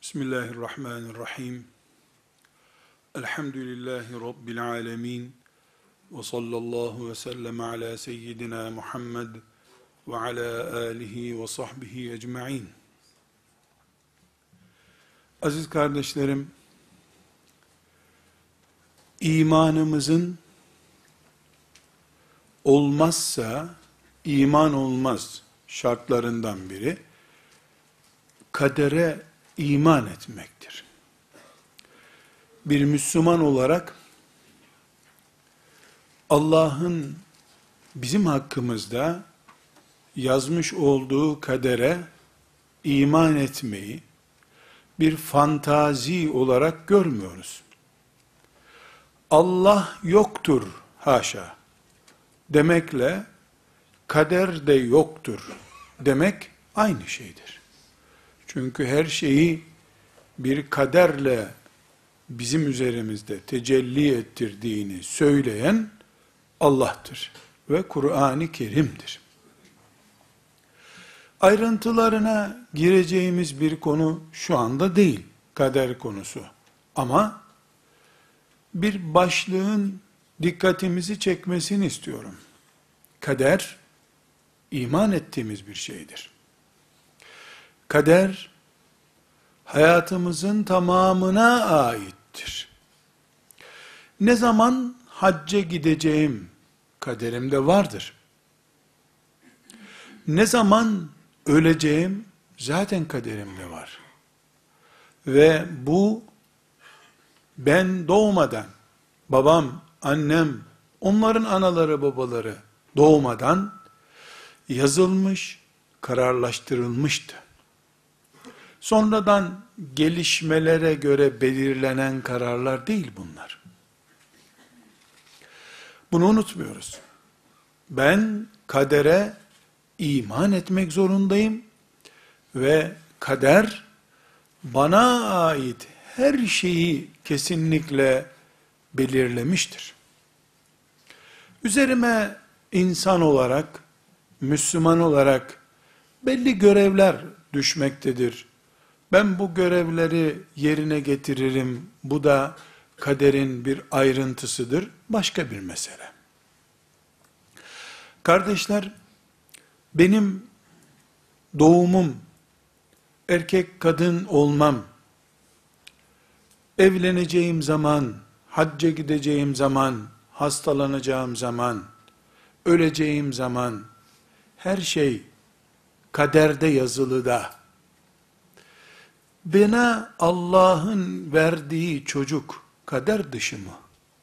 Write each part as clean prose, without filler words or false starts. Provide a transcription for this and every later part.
Bismillahirrahmanirrahim. Elhamdülillahi Rabbil alemin. Ve sallallahu ve sellem ala seyyidina Muhammed ve ala alihi ve sahbihi ecma'in. Aziz kardeşlerim, imanımızın olmazsa iman olmaz şartlarından biri, kadere iman etmektir. Bir Müslüman olarak Allah'ın bizim hakkımızda yazmış olduğu kadere iman etmeyi bir fantazi olarak görmüyoruz. Allah yoktur haşa demekle kader de yoktur demek aynı şeydir. Çünkü her şeyi bir kaderle bizim üzerimizde tecelli ettirdiğini söyleyen Allah'tır ve Kur'an-ı Kerim'dir. Ayrıntılarına gireceğimiz bir konu şu anda değil, kader konusu. Ama bir başlığın dikkatimizi çekmesini istiyorum. Kader, iman ettiğimiz bir şeydir. Kader, hayatımızın tamamına aittir. Ne zaman hacca gideceğim kaderimde vardır. Ne zaman öleceğim zaten kaderimde var. Ve bu ben doğmadan, babam, annem, onların anaları babaları doğmadan yazılmış, kararlaştırılmıştı. Sonradan gelişmelere göre belirlenen kararlar değil bunlar. Bunu unutmuyoruz. Ben kadere iman etmek zorundayım ve kader bana ait her şeyi kesinlikle belirlemiştir. Üzerime insan olarak, Müslüman olarak belli görevler düşmektedir. Ben bu görevleri yerine getiririm. Bu da kaderin bir ayrıntısıdır. Başka bir mesele. Kardeşler, benim doğumum, erkek kadın olmam, evleneceğim zaman, hacca gideceğim zaman, hastalanacağım zaman, öleceğim zaman, her şey kaderde yazılı da, bana Allah'ın verdiği çocuk kader dışı mı?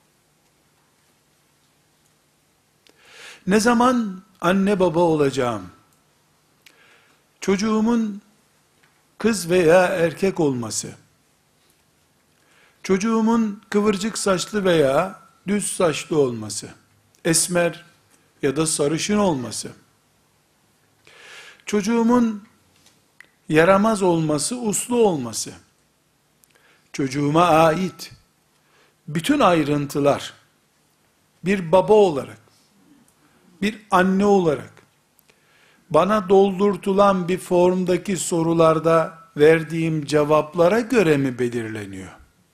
Ne zaman anne baba olacağım? Çocuğumun kız veya erkek olması, çocuğumun kıvırcık saçlı veya düz saçlı olması, esmer ya da sarışın olması, çocuğumun yaramaz olması, uslu olması, çocuğuma ait bütün ayrıntılar, bir baba olarak, bir anne olarak, bana doldurtulan bir formdaki sorularda verdiğim cevaplara göre mi belirleniyor?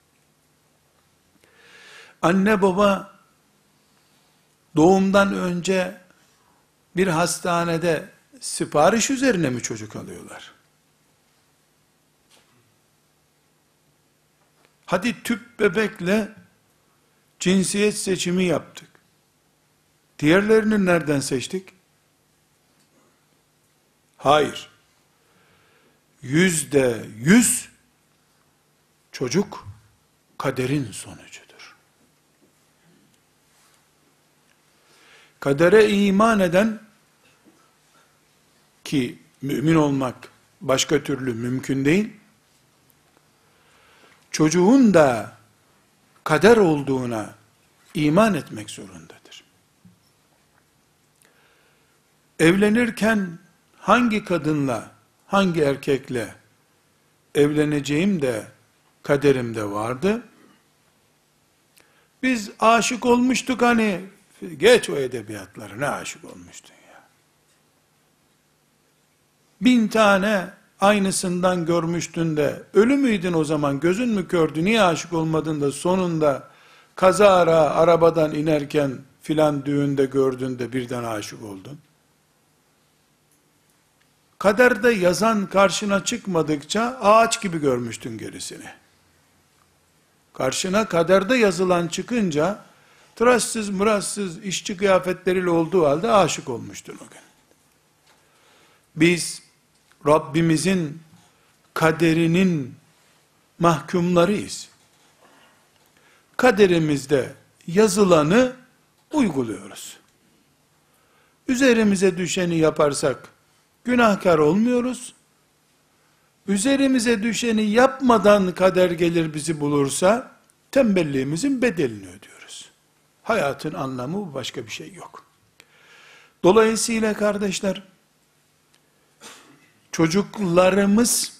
Anne baba, doğumdan önce bir hastanede sipariş üzerine mi çocuk alıyorlar? Hadi tüp bebekle cinsiyet seçimi yaptık. Diğerlerini nereden seçtik? Hayır. %100 çocuk kaderin sonucudur. Kadere iman eden, ki mümin olmak başka türlü mümkün değil, çocuğun da kader olduğuna iman etmek zorundadır. Evlenirken hangi kadınla, hangi erkekle evleneceğim de kaderimde vardı. Biz aşık olmuştuk hani, geç o edebiyatları, ne aşık olmuştun ya. 1000 tane aynısından görmüştün de ölü müydün o zaman, gözün mü kördü, niye aşık olmadın da sonunda kazara arabadan inerken filan düğünde gördün de birden aşık oldun? Kaderde yazan karşına çıkmadıkça ağaç gibi görmüştün gerisini. Karşına kaderde yazılan çıkınca tıraşsız mıraşsız işçi kıyafetleriyle olduğu halde aşık olmuştun o gün. Biz Rabbimizin kaderinin mahkumlarıyız. Kaderimizde yazılanı uyguluyoruz. Üzerimize düşeni yaparsak günahkar olmuyoruz. Üzerimize düşeni yapmadan kader gelir bizi bulursa tembelliğimizin bedelini ödüyoruz. Hayatın anlamı bu, başka bir şey yok. Dolayısıyla kardeşler, çocuklarımız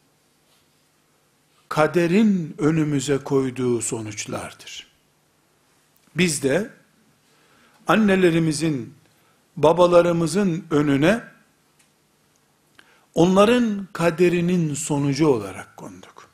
kaderin önümüze koyduğu sonuçlardır. Biz de annelerimizin, babalarımızın önüne onların kaderinin sonucu olarak konduk.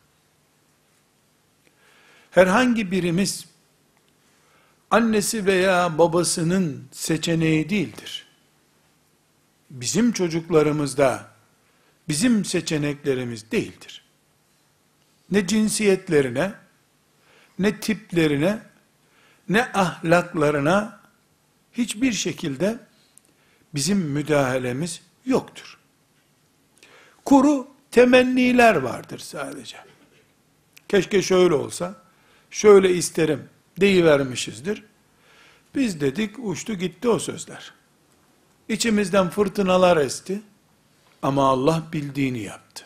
Herhangi birimiz annesi veya babasının seçeneği değildir. Bizim çocuklarımız da bizim seçeneklerimiz değildir. Ne cinsiyetlerine, ne tiplerine, ne ahlaklarına hiçbir şekilde bizim müdahalemiz yoktur. Kuru temenniler vardır sadece. Keşke şöyle olsa, şöyle isterim deyivermişizdir. Biz dedik, uçtu gitti o sözler. İçimizden fırtınalar esti ama Allah bildiğini yaptı.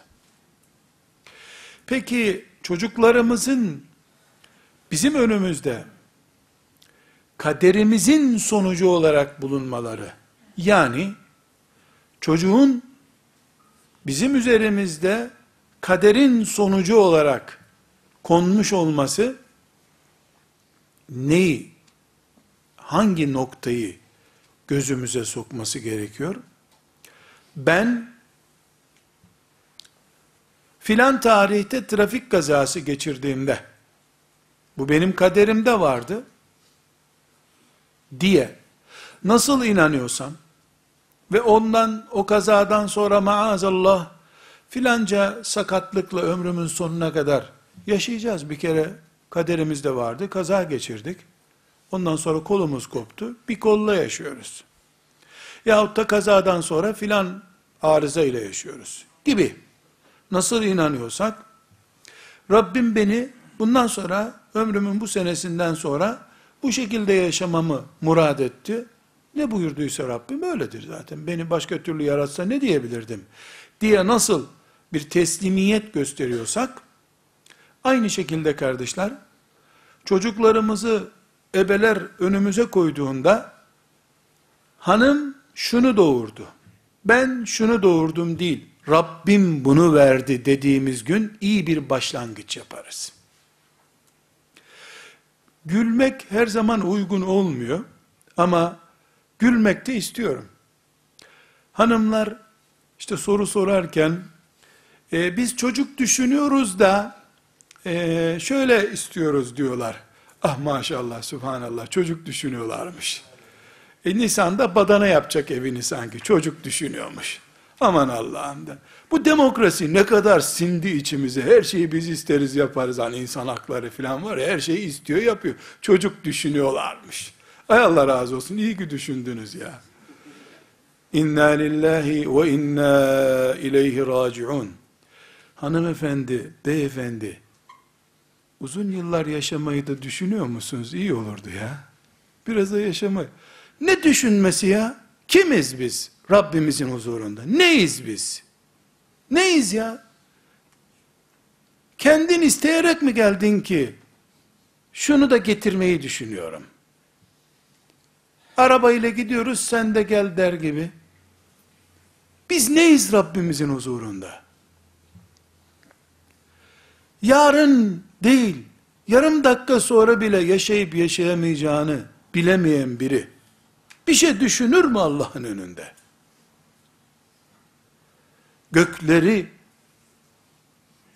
Peki çocuklarımızın bizim önümüzde kaderimizin sonucu olarak bulunmaları, yani çocuğun bizim üzerimizde kaderin sonucu olarak konmuş olması neyi, hangi noktayı gözümüze sokması gerekiyor? Ben filan tarihte trafik kazası geçirdiğimde bu benim kaderimde vardı diye nasıl inanıyorsam ve ondan, o kazadan sonra maazallah filanca sakatlıkla ömrümün sonuna kadar yaşayacağız. Bir kere kaderimizde vardı, kaza geçirdik. Ondan sonra kolumuz koptu, bir kolla yaşıyoruz. Yahut da kazadan sonra filan arıza ile yaşıyoruz gibi. Nasıl inanıyorsak, Rabbim beni bundan sonra, ömrümün bu senesinden sonra bu şekilde yaşamamı murad etti. Ne buyurduysa Rabbim öyledir zaten. Beni başka türlü yaratsa ne diyebilirdim diye nasıl bir teslimiyet gösteriyorsak, aynı şekilde kardeşler, çocuklarımızı ebeler önümüze koyduğunda, hanım şunu doğurdu, ben şunu doğurdum değil, Rabbim bunu verdi dediğimiz gün iyi bir başlangıç yaparız. Gülmek her zaman uygun olmuyor ama gülmek de istiyorum. Hanımlar işte soru sorarken biz çocuk düşünüyoruz da şöyle istiyoruz diyorlar. Ah maşallah, subhanallah, çocuk düşünüyorlarmış. Nisan'da badana yapacak evini sanki, çocuk düşünüyormuş. Aman Allah'ım da. Bu demokrasi ne kadar sindi içimize, her şeyi biz isteriz yaparız, hani insan hakları falan var ya, her şeyi istiyor yapıyor. Çocuk düşünüyorlarmış. Ay Allah razı olsun, iyi ki düşündünüz ya. İnna lillahi ve inna ileyhi raciun. Hanımefendi, beyefendi, uzun yıllar yaşamayı da düşünüyor musunuz? İyi olurdu ya. Biraz da yaşamayı. Ne düşünmesi ya? Kimiz biz Rabbimizin huzurunda? Neyiz biz? Neyiz ya? Kendin isteyerek mi geldin ki şunu da getirmeyi düşünüyorum? Arabayla gidiyoruz, sen de gel der gibi. Biz neyiz Rabbimizin huzurunda? Yarın değil, yarım dakika sonra bile yaşayıp yaşayamayacağını bilemeyen biri bir şey düşünür mü Allah'ın önünde? Gökleri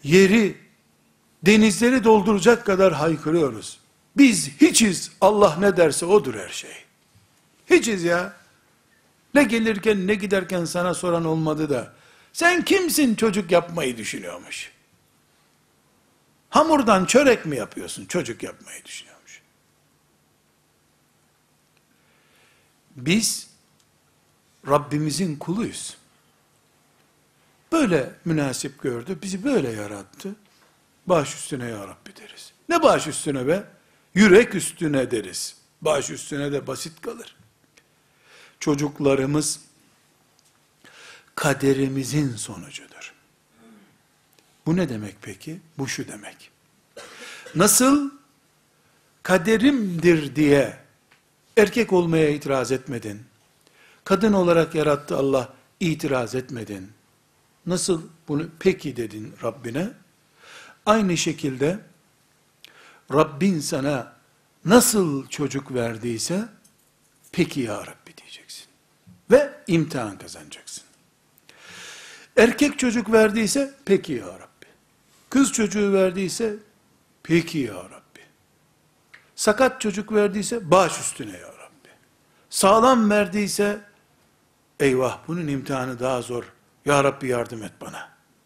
yeri, denizleri dolduracak kadar haykırıyoruz. Biz hiçiz, Allah ne derse odur her şey. Hiçiz ya. Ne gelirken ne giderken sana soran olmadı da, sen kimsin çocuk yapmayı düşünüyormuş. Hamurdan çörek mi yapıyorsun, çocuk yapmayı düşünüyormuş. Biz, Rabbimizin kuluyuz. Böyle münasip gördü, bizi böyle yarattı. Baş üstüne ya Rabbi deriz. Ne baş üstüne be? Yürek üstüne deriz. Baş üstüne de basit kalır. Çocuklarımız kaderimizin sonucudur. Bu ne demek peki? Bu şu demek. Nasıl kaderimdir diye erkek olmaya itiraz etmedin, kadın olarak yarattı Allah, itiraz etmedin, nasıl bunu peki dedin Rabbine, aynı şekilde Rabbin sana nasıl çocuk verdiyse, peki ya Rabbi diyeceksin. Ve imtihan kazanacaksın. Erkek çocuk verdiyse, peki ya Rabbi. Kız çocuğu verdiyse, peki ya Rabbi. Sakat çocuk verdiyse, baş üstüne ya Rabbi. Sağlam verdiyse, eyvah bunun imtihanı daha zor. Ya Rabbi yardım et bana.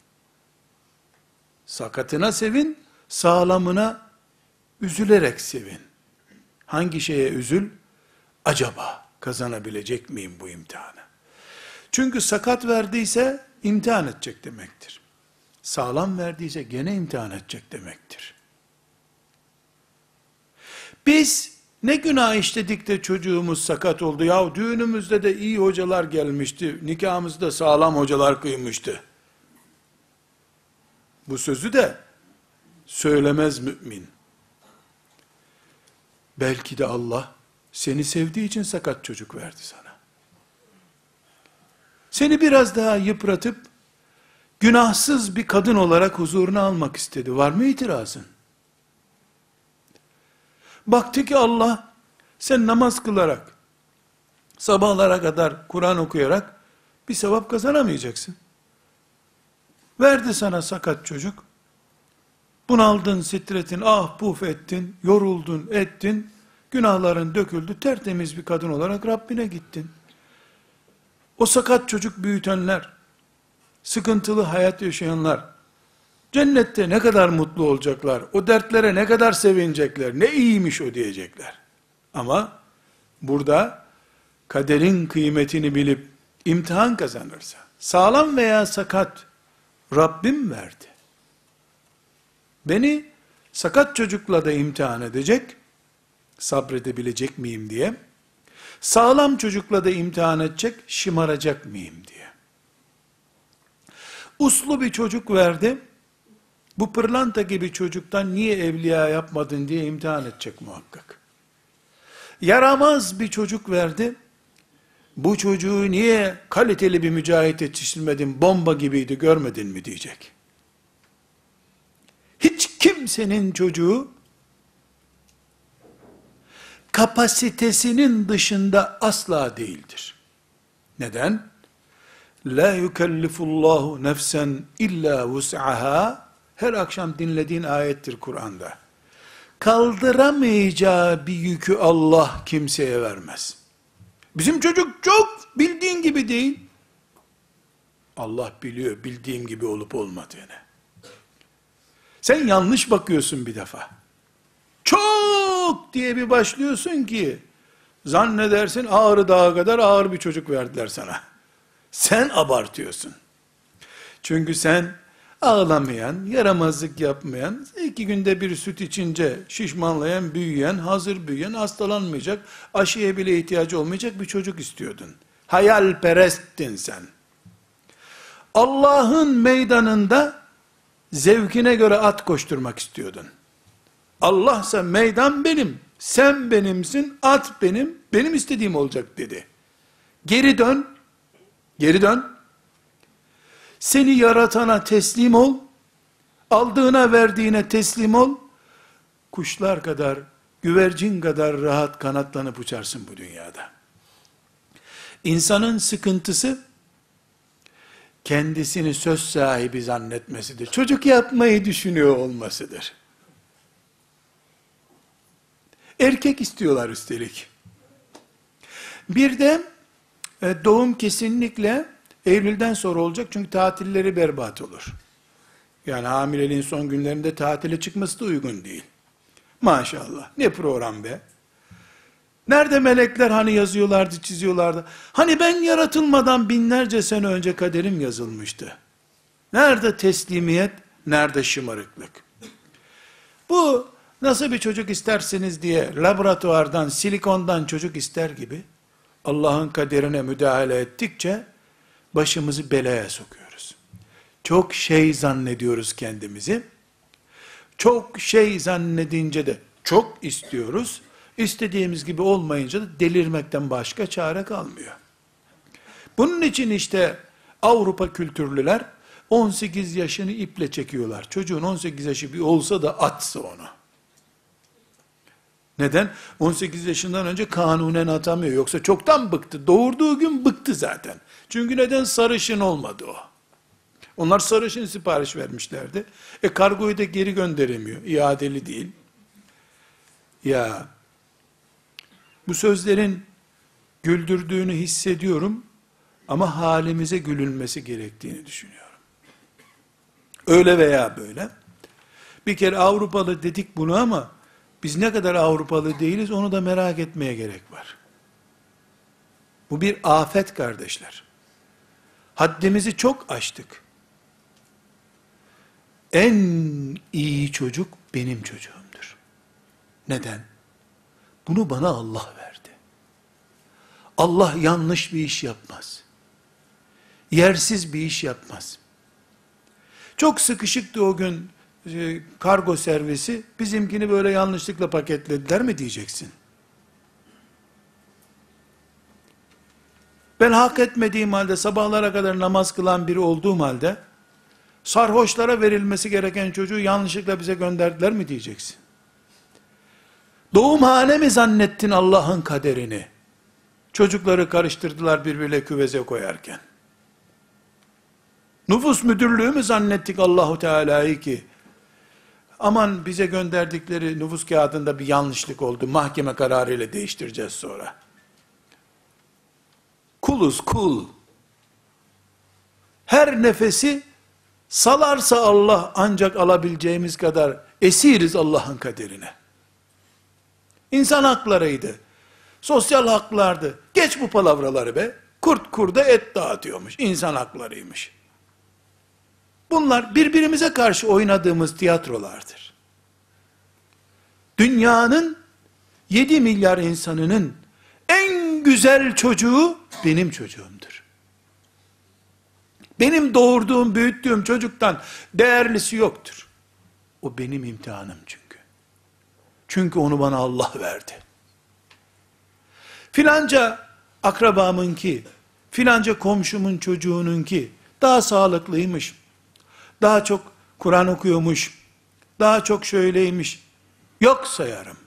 Sakatına sevin, sağlamına üzülerek sevin. Hangi şeye üzül? Acaba kazanabilecek miyim bu imtihanı? Çünkü sakat verdiyse imtihan edecek demektir. Sağlam verdiyse gene imtihan edecek demektir. Biz ne günah işledik de çocuğumuz sakat oldu. Ya düğünümüzde de iyi hocalar gelmişti. Nikahımızda sağlam hocalar kıymıştı. Bu sözü de söylemez mümin. Belki de Allah seni sevdiği için sakat çocuk verdi sana. Seni biraz daha yıpratıp günahsız bir kadın olarak huzuruna almak istedi. Var mı itirazın? Baktı ki Allah, sen namaz kılarak, sabahlara kadar Kur'an okuyarak bir sevap kazanamayacaksın. Verdi sana sakat çocuk. Bunaldın, stressin, ah puf ettin, yoruldun, ettin, günahların döküldü, tertemiz bir kadın olarak Rabbine gittin. O sakat çocuk büyütenler, sıkıntılı hayat yaşayanlar, cennette ne kadar mutlu olacaklar, o dertlere ne kadar sevinecekler, ne iyiymiş o diyecekler. Ama burada kaderin kıymetini bilip imtihan kazanırsa, sağlam veya sakat Rabbim verdi. Beni sakat çocukla da imtihan edecek, sabredebilecek miyim diye, sağlam çocukla da imtihan edecek, şımaracak mıyım diye. Uslu bir çocuk verdi, bu pırlanta gibi çocuktan niye evliya yapmadın diye imtihan edecek muhakkak. Yaramaz bir çocuk verdi, bu çocuğu niye kaliteli bir mücahit yetiştirmedin, bomba gibiydi görmedin mi diyecek. Hiç kimsenin çocuğu, kapasitesinin dışında asla değildir. Neden? La yukellifullahu nefsen illa vus'aha, her akşam dinlediğin ayettir Kur'an'da. Kaldıramayacağı bir yükü Allah kimseye vermez. Bizim çocuk çok bildiğin gibi değil. Allah biliyor bildiğim gibi olup olmadığını. Sen yanlış bakıyorsun bir defa. Çok diye bir başlıyorsun ki, zannedersin Ağrı Dağı kadar ağır bir çocuk verdiler sana. Sen abartıyorsun. Çünkü sen ağlamayan, yaramazlık yapmayan, 2 günde bir süt içince şişmanlayan, büyüyen, hazır büyüyen, hastalanmayacak, aşıya bile ihtiyacı olmayacak bir çocuk istiyordun. Hayalperesttin sen. Allah'ın meydanında zevkine göre at koşturmak istiyordun. Allah'sa meydan benim, sen benimsin, at benim, benim istediğim olacak dedi. Geri dön, geri dön. Seni yaratana teslim ol, aldığına verdiğine teslim ol, kuşlar kadar, güvercin kadar rahat kanatlanıp uçarsın bu dünyada. İnsanın sıkıntısı, kendisini söz sahibi zannetmesidir. Çocuk yapmayı düşünüyor olmasıdır. Erkek istiyorlar üstelik. Bir de doğum kesinlikle Eylül'den sonra olacak çünkü tatilleri berbat olur. Yani hamileliğin son günlerinde tatile çıkması da uygun değil. Maşallah. Ne program be. Nerede melekler hani yazıyorlardı, çiziyorlardı. Hani ben yaratılmadan binlerce sene önce kaderim yazılmıştı. Nerede teslimiyet, nerede şımarıklık. Bu nasıl bir çocuk istersiniz diye laboratuvardan, silikondan çocuk ister gibi Allah'ın kaderine müdahale ettikçe başımızı belaya sokuyoruz. Çok şey zannediyoruz kendimizi. Çok şey zannedince de çok istiyoruz. İstediğimiz gibi olmayınca da delirmekten başka çare kalmıyor. Bunun için işte Avrupa kültürlüler 18 yaşını iple çekiyorlar. Çocuğun 18 yaşı bir olsa da atsa onu. Neden? 18 yaşından önce kanunen atamıyor. Yoksa çoktan bıktı. Doğurduğu gün bıktı zaten. Çünkü neden? Sarışın olmadı o. Onlar sarışın sipariş vermişlerdi. Kargoyu da geri gönderemiyor. İadeli değil. Ya, bu sözlerin güldürdüğünü hissediyorum ama halimize gülünmesi gerektiğini düşünüyorum. Öyle veya böyle. Bir kere Avrupalı dedik bunu ama biz ne kadar Avrupalı değiliz onu da merak etmeye gerek var. Bu bir afet kardeşler. Haddimizi çok aştık. En iyi çocuk benim çocuğumdur. Neden? Bunu bana Allah verdi. Allah yanlış bir iş yapmaz. Yersiz bir iş yapmaz. Çok sıkışıktı o gün kargo servisi, bizimkini böyle yanlışlıkla paketlediler mi diyeceksin? Ben hak etmediğim halde, sabahlara kadar namaz kılan biri olduğum halde, sarhoşlara verilmesi gereken çocuğu yanlışlıkla bize gönderdiler mi diyeceksin? Doğumhane mi zannettin Allah'ın kaderini? Çocukları karıştırdılar birbirine küveze koyarken. Nüfus müdürlüğü mü zannettik Allahu Teala'yı ki? Aman bize gönderdikleri nüfus kağıdında bir yanlışlık oldu. Mahkeme kararıyla değiştireceğiz sonra. Kuluz kul. Her nefesi salarsa Allah ancak alabileceğimiz kadar esiriz Allah'ın kaderine. İnsan haklarıydı. Sosyal haklardı. Geç bu palavraları be. Kurt kurda et dağıtıyormuş. İnsan haklarıymış. Bunlar birbirimize karşı oynadığımız tiyatrolardır. Dünyanın 7 milyar insanının en güzel çocuğu benim çocuğumdur. Benim doğurduğum, büyüttüğüm çocuktan değerlisi yoktur. O benim imtihanım çünkü. Çünkü onu bana Allah verdi. Filanca akrabamınki, filanca komşumun çocuğununki daha sağlıklıymış, daha çok Kur'an okuyormuş, daha çok şöyleymiş, yok sayarım.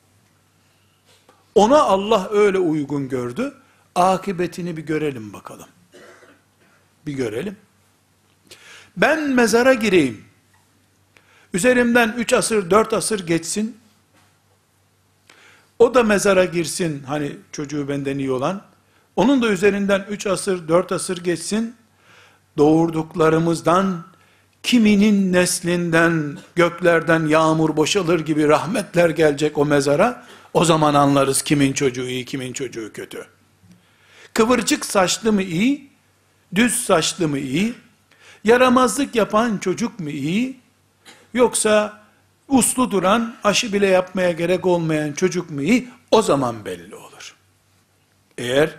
Ona Allah öyle uygun gördü, akıbetini bir görelim bakalım. Bir görelim. Ben mezara gireyim, üzerimden 3 asır, 4 asır geçsin, o da mezara girsin, hani çocuğu benden iyi olan, onun da üzerinden 3 asır, 4 asır geçsin, doğurduklarımızdan, kiminin neslinden, göklerden yağmur boşalır gibi rahmetler gelecek o mezara, o zaman anlarız kimin çocuğu iyi, kimin çocuğu kötü. Kıvırcık saçlı mı iyi, düz saçlı mı iyi, yaramazlık yapan çocuk mu iyi, yoksa uslu duran, aşı bile yapmaya gerek olmayan çocuk mu iyi, o zaman belli olur. Eğer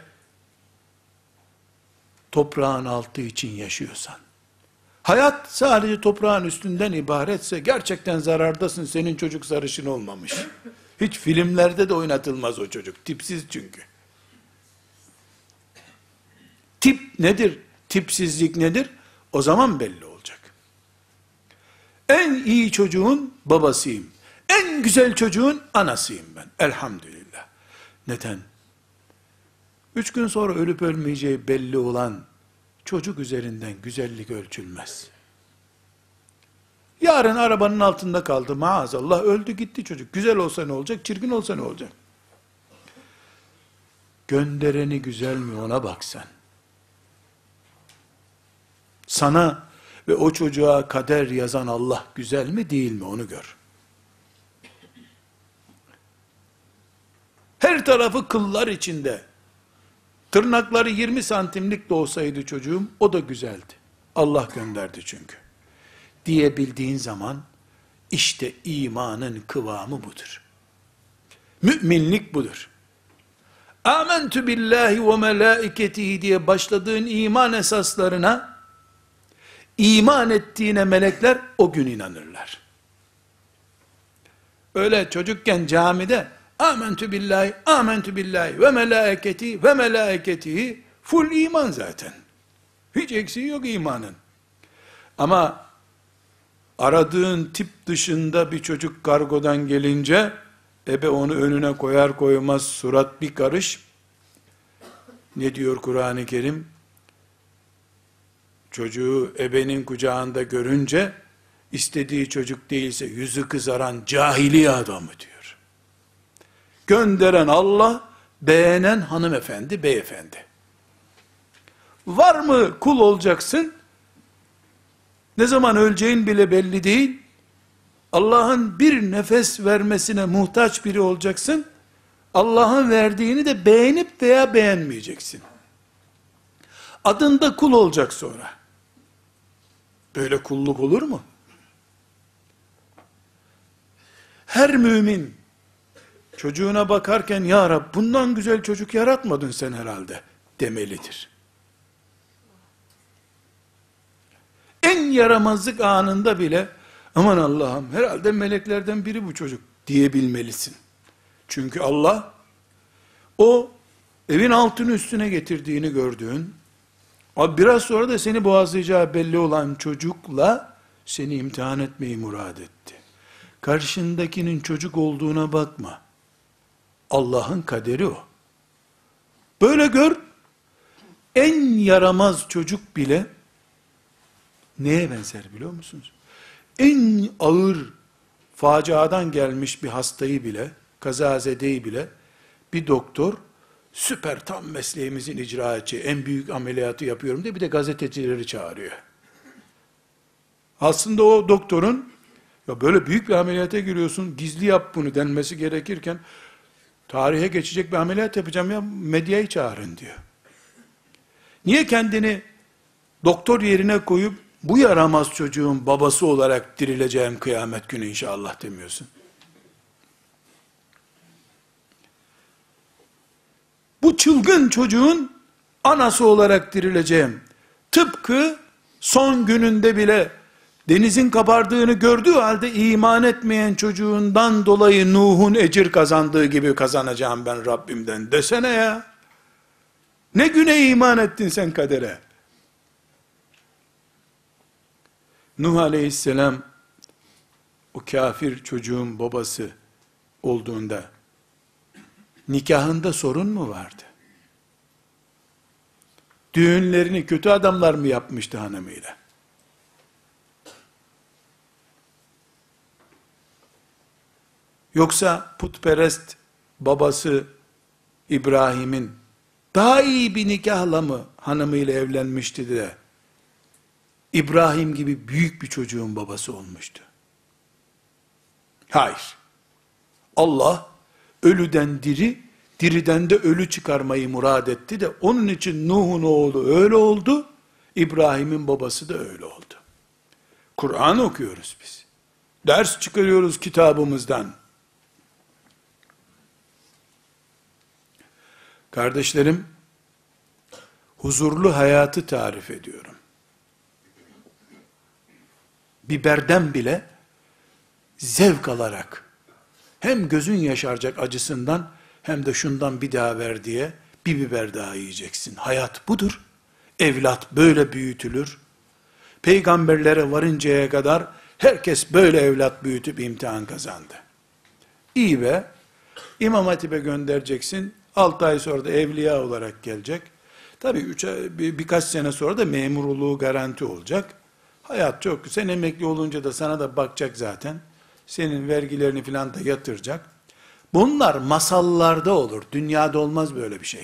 toprağın altı için yaşıyorsan, hayat sadece toprağın üstünden ibaretse, gerçekten zarardasın, senin çocuk sarışın olmamış. Hiç filmlerde de oynatılmaz o çocuk, tipsiz çünkü. Tip nedir? Tipsizlik nedir? O zaman belli olacak. En iyi çocuğun babasıyım. En güzel çocuğun anasıyım ben. Elhamdülillah. Neden? 3 gün sonra ölüp ölmeyeceği belli olan çocuk üzerinden güzellik ölçülmez. Yarın arabanın altında kaldı maazallah, öldü gitti çocuk. Güzel olsa ne olacak, çirkin olsa ne olacak? Göndereni güzel mi ona bak sen. Sana ve o çocuğa kader yazan Allah güzel mi değil mi onu gör. Her tarafı kıllar içinde. Tırnakları 20 santimlik de olsaydı çocuğum o da güzeldi. Allah gönderdi çünkü. Diyebildiğin zaman işte imanın kıvamı budur. Müminlik budur. Âmentü billahi ve melâiketihi diye başladığın iman esaslarına iman ettiğine melekler o gün inanırlar. Öyle çocukken camide âmentü billahi ve melâiketihi ve melâiketihi full iman zaten. Hiç eksiği yok imanın. Ama aradığın tip dışında bir çocuk kargodan gelince ebe onu önüne koyar koymaz surat bir karış. Ne diyor Kur'an-ı Kerim? Çocuğu ebenin kucağında görünce istediği çocuk değilse yüzü kızaran cahiliye adamı diyor. Gönderen Allah, beğenen hanımefendi, beyefendi. Var mı kul olacaksın? Ne zaman öleceğin bile belli değil. Allah'ın bir nefes vermesine muhtaç biri olacaksın. Allah'ın verdiğini de beğenip veya beğenmeyeceksin. Adında kul olacak sonra. Böyle kulluk olur mu? Her mümin çocuğuna bakarken ya Rab bundan güzel çocuk yaratmadın sen herhalde demelidir. En yaramazlık anında bile aman Allah'ım herhalde meleklerden biri bu çocuk diyebilmelisin. Çünkü Allah o evin altını üstüne getirdiğini gördüğün, biraz sonra da seni boğazlayacağı belli olan çocukla seni imtihan etmeyi murad etti. Karşındakinin çocuk olduğuna bakma. Allah'ın kaderi o. Böyle gör, en yaramaz çocuk bile neye benzer biliyor musunuz? En ağır faciadan gelmiş bir hastayı bile, kazazedeyi bile bir doktor süper tam mesleğimizin icra edeceği en büyük ameliyatı yapıyorum diye bir de gazetecileri çağırıyor. Aslında o doktorun ya böyle büyük bir ameliyata giriyorsun gizli yap bunu denmesi gerekirken tarihe geçecek bir ameliyat yapacağım ya medyayı çağırın diyor. Niye kendini doktor yerine koyup bu yaramaz çocuğun babası olarak dirileceğim kıyamet günü inşallah demiyorsun? Bu çılgın çocuğun anası olarak dirileceğim. Tıpkı son gününde bile denizin kabardığını gördüğü halde iman etmeyen çocuğundan dolayı Nuh'un ecir kazandığı gibi kazanacağım ben Rabbimden desene ya. Ne güne iman ettin sen kadere? Nuh aleyhisselam o kafir çocuğun babası olduğunda nikahında sorun mu vardı? Düğünlerini kötü adamlar mı yapmıştı hanımıyla? Yoksa putperest babası İbrahim'in daha iyi bir nikahla mı hanımıyla evlenmişti de İbrahim gibi büyük bir çocuğun babası olmuştu? Hayır. Allah ölüden diri, diriden de ölü çıkarmayı murad etti de onun için Nuh'un oğlu öyle oldu, İbrahim'in babası da öyle oldu. Kur'an okuyoruz biz. Ders çıkarıyoruz kitabımızdan. Kardeşlerim, huzurlu hayatı tarif ediyorum. Biberden bile zevk alarak, hem gözün yaşaracak acısından, hem de şundan bir daha ver diye, bir biber daha yiyeceksin. Hayat budur. Evlat böyle büyütülür. Peygamberlere varıncaya kadar, herkes böyle evlat büyütüp imtihan kazandı. İyi be, İmam Hatip'e göndereceksin, 6 ay sonra da evliya olarak gelecek. Tabii birkaç sene sonra da memurluğu garanti olacak. Hayat çok güzel. Sen emekli olunca da sana da bakacak zaten. Senin vergilerini filan da yatıracak. Bunlar masallarda olur. Dünyada olmaz böyle bir şey.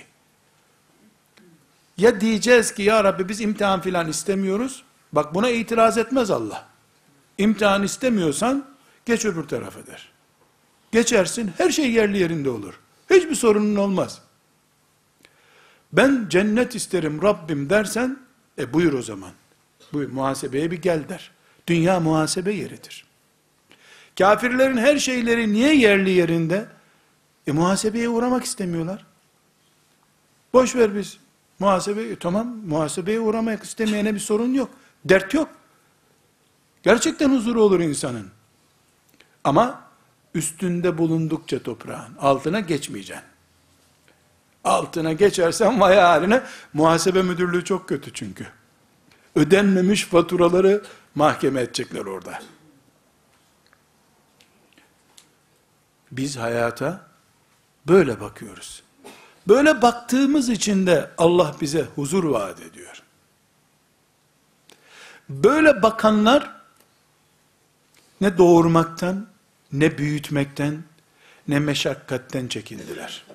Ya diyeceğiz ki ya Rabbi biz imtihan filan istemiyoruz. Bak buna itiraz etmez Allah. İmtihan istemiyorsan geç öbür tarafa der. Geçersin, her şey yerli yerinde olur. Hiçbir sorunun olmaz. Ben cennet isterim Rabbim dersen, buyur o zaman. Buyur, muhasebeye bir gel der. Dünya muhasebe yeridir. Kafirlerin her şeyleri niye yerli yerinde? Muhasebeye uğramak istemiyorlar. Boş ver biz. Muhasebe, tamam, muhasebeye uğramak istemeyene bir sorun yok. Dert yok. Gerçekten huzuru olur insanın. Ama üstünde bulundukça toprağın, altına geçmeyeceksin. Altına geçersen vay haline, muhasebe müdürlüğü çok kötü çünkü. Ödenmemiş faturaları mahkeme edecekler orada. Biz hayata böyle bakıyoruz. Böyle baktığımız için de Allah bize huzur vaat ediyor. Böyle bakanlar ne doğurmaktan, ne büyütmekten, ne meşakkatten çekindiler.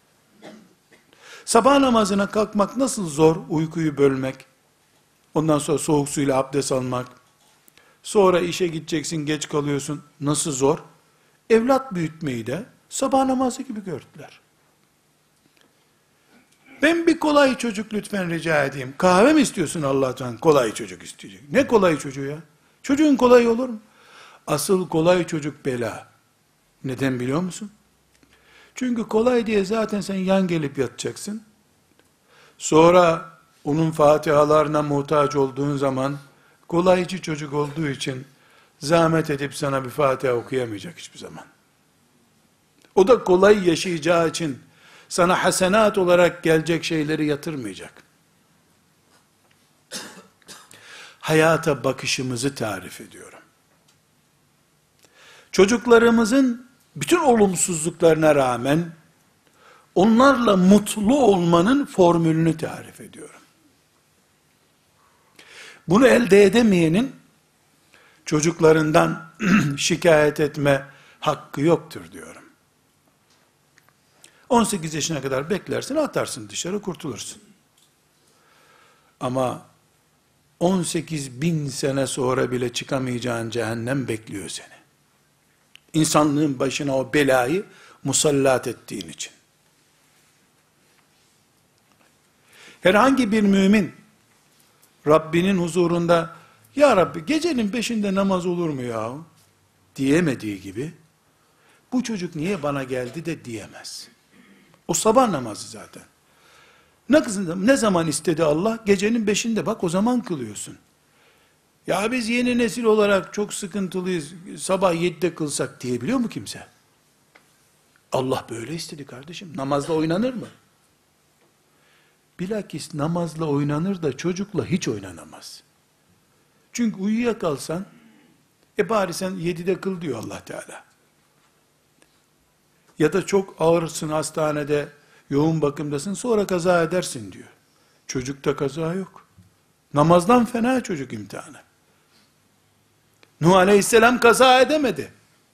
Sabah namazına kalkmak nasıl zor, uykuyu bölmek, ondan sonra soğuk suyla abdest almak, sonra işe gideceksin, geç kalıyorsun, nasıl zor? Evlat büyütmeyi de sabah namazı gibi gördüler. Ben bir kolay çocuk lütfen rica edeyim. Kahve mi istiyorsun Allah'tan? Kolay çocuk isteyecek. Ne kolay çocuğu ya? Çocuğun kolay olur mu? Asıl kolay çocuk bela. Neden biliyor musun? Çünkü kolay diye zaten sen yan gelip yatacaksın. Sonra onun fatihalarına muhtaç olduğun zaman kolaycı çocuk olduğu için zahmet edip sana bir Fatiha okuyamayacak hiçbir zaman. O da kolay yaşayacağı için sana hasenat olarak gelecek şeyleri yatırmayacak. Hayata bakışımızı tarif ediyorum. Çocuklarımızın bütün olumsuzluklarına rağmen onlarla mutlu olmanın formülünü tarif ediyorum. Bunu elde edemeyenin çocuklarından şikayet etme hakkı yoktur diyorum. 18 yaşına kadar beklersin, atarsın dışarı, kurtulursun. Ama 18 bin sene sonra bile çıkamayacağın cehennem bekliyor seni. İnsanlığın başına o belayı musallat ettiğin için. Herhangi bir mümin, Rabbinin huzurunda, ya Rabbi gecenin 5'inde namaz olur mu ya? Diyemediği gibi, bu çocuk niye bana geldi de diyemez. O sabah namazı zaten. Ne zaman istedi Allah? Gecenin 5'inde, bak o zaman kılıyorsun. Ya biz yeni nesil olarak çok sıkıntılıyız, sabah 7'de kılsak diyebiliyor mu kimse? Allah böyle istedi kardeşim. Namazla oynanır mı? Bilakis namazla oynanır da çocukla hiç oynanamaz. Çünkü uyuyakalsan, bari sen 7'de kıl diyor Allah Teala. Ya da çok ağırsın hastanede, yoğun bakımdasın, sonra kaza edersin diyor. Çocukta kaza yok. Namazdan fena çocuk imtihanı. Nuh Aleyhisselam kaza edemedi.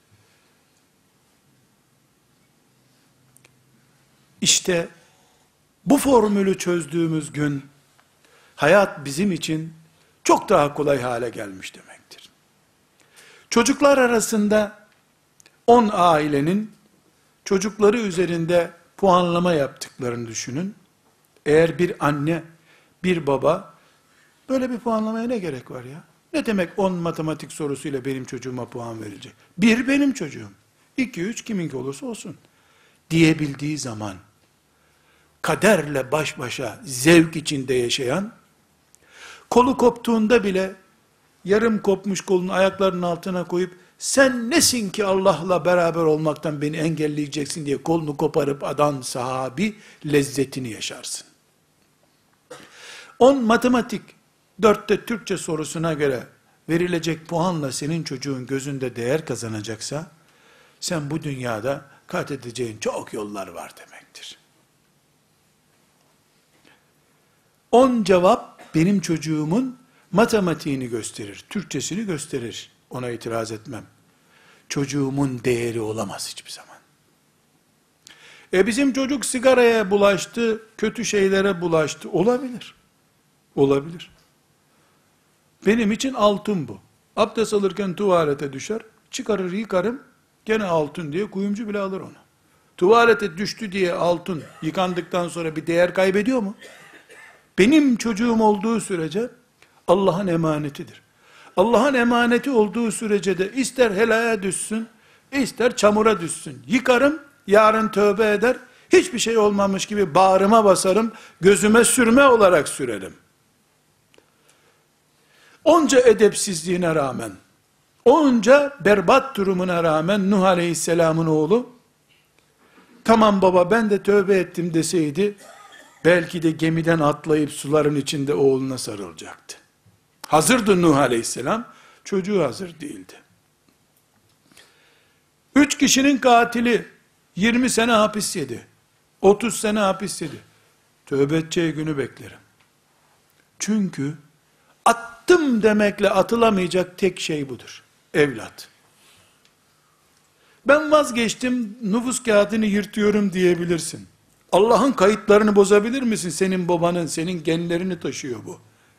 İşte bu formülü çözdüğümüz gün, hayat bizim için çok daha kolay hale gelmiş demektir. Çocuklar arasında 10 ailenin çocukları üzerinde puanlama yaptıklarını düşünün. Eğer bir anne, bir baba, böyle bir puanlamaya ne gerek var ya? Ne demek 10 matematik sorusuyla benim çocuğuma puan verilecek? 1 benim çocuğum. 2, 3 kiminki olursa olsun. Diyebildiği zaman, kaderle baş başa, zevk içinde yaşayan, kolu koptuğunda bile, yarım kopmuş kolunu ayaklarının altına koyup, sen nesin ki Allah'la beraber olmaktan beni engelleyeceksin diye kolunu koparıp adan sahabi lezzetini yaşarsın. 10 matematik, 4'te Türkçe sorusuna göre verilecek puanla senin çocuğun gözünde değer kazanacaksa, sen bu dünyada kat edeceğin çok yollar var demektir. 10 cevap benim çocuğumun matematiğini gösterir, Türkçesini gösterir. Ona itiraz etmem. Çocuğumun değeri olamaz hiçbir zaman. Bizim çocuk sigaraya bulaştı, kötü şeylere bulaştı. Olabilir. Olabilir. Benim için altın bu. Abdest alırken tuvalete düşer, çıkarır yıkarım, gene altın diye kuyumcu bile alır onu. Tuvalete düştü diye altın yıkandıktan sonra bir değer kaybediyor mu? Benim çocuğum olduğu sürece Allah'ın emanetidir. Allah'ın emaneti olduğu sürece de ister helaya düşsün, ister çamura düşsün. Yıkarım, yarın tövbe eder, hiçbir şey olmamış gibi bağrıma basarım, gözüme sürme olarak sürerim. Onca edepsizliğine rağmen, onca berbat durumuna rağmen Nuh Aleyhisselam'ın oğlu, tamam baba ben de tövbe ettim deseydi, belki de gemiden atlayıp suların içinde oğluna sarılacaktı. Hazırdı Nuh Aleyhisselam, çocuğu hazır değildi. 3 kişinin katili 20 sene hapis yedi. 30 sene hapis yedi. Tövbe edeceği günü beklerim. Çünkü attım demekle atılamayacak tek şey budur. Evlat. Ben vazgeçtim, nüfus kağıdını yırtıyorum diyebilirsin. Allah'ın kayıtlarını bozabilir misin? Senin babanın, senin genlerini taşıyor bu.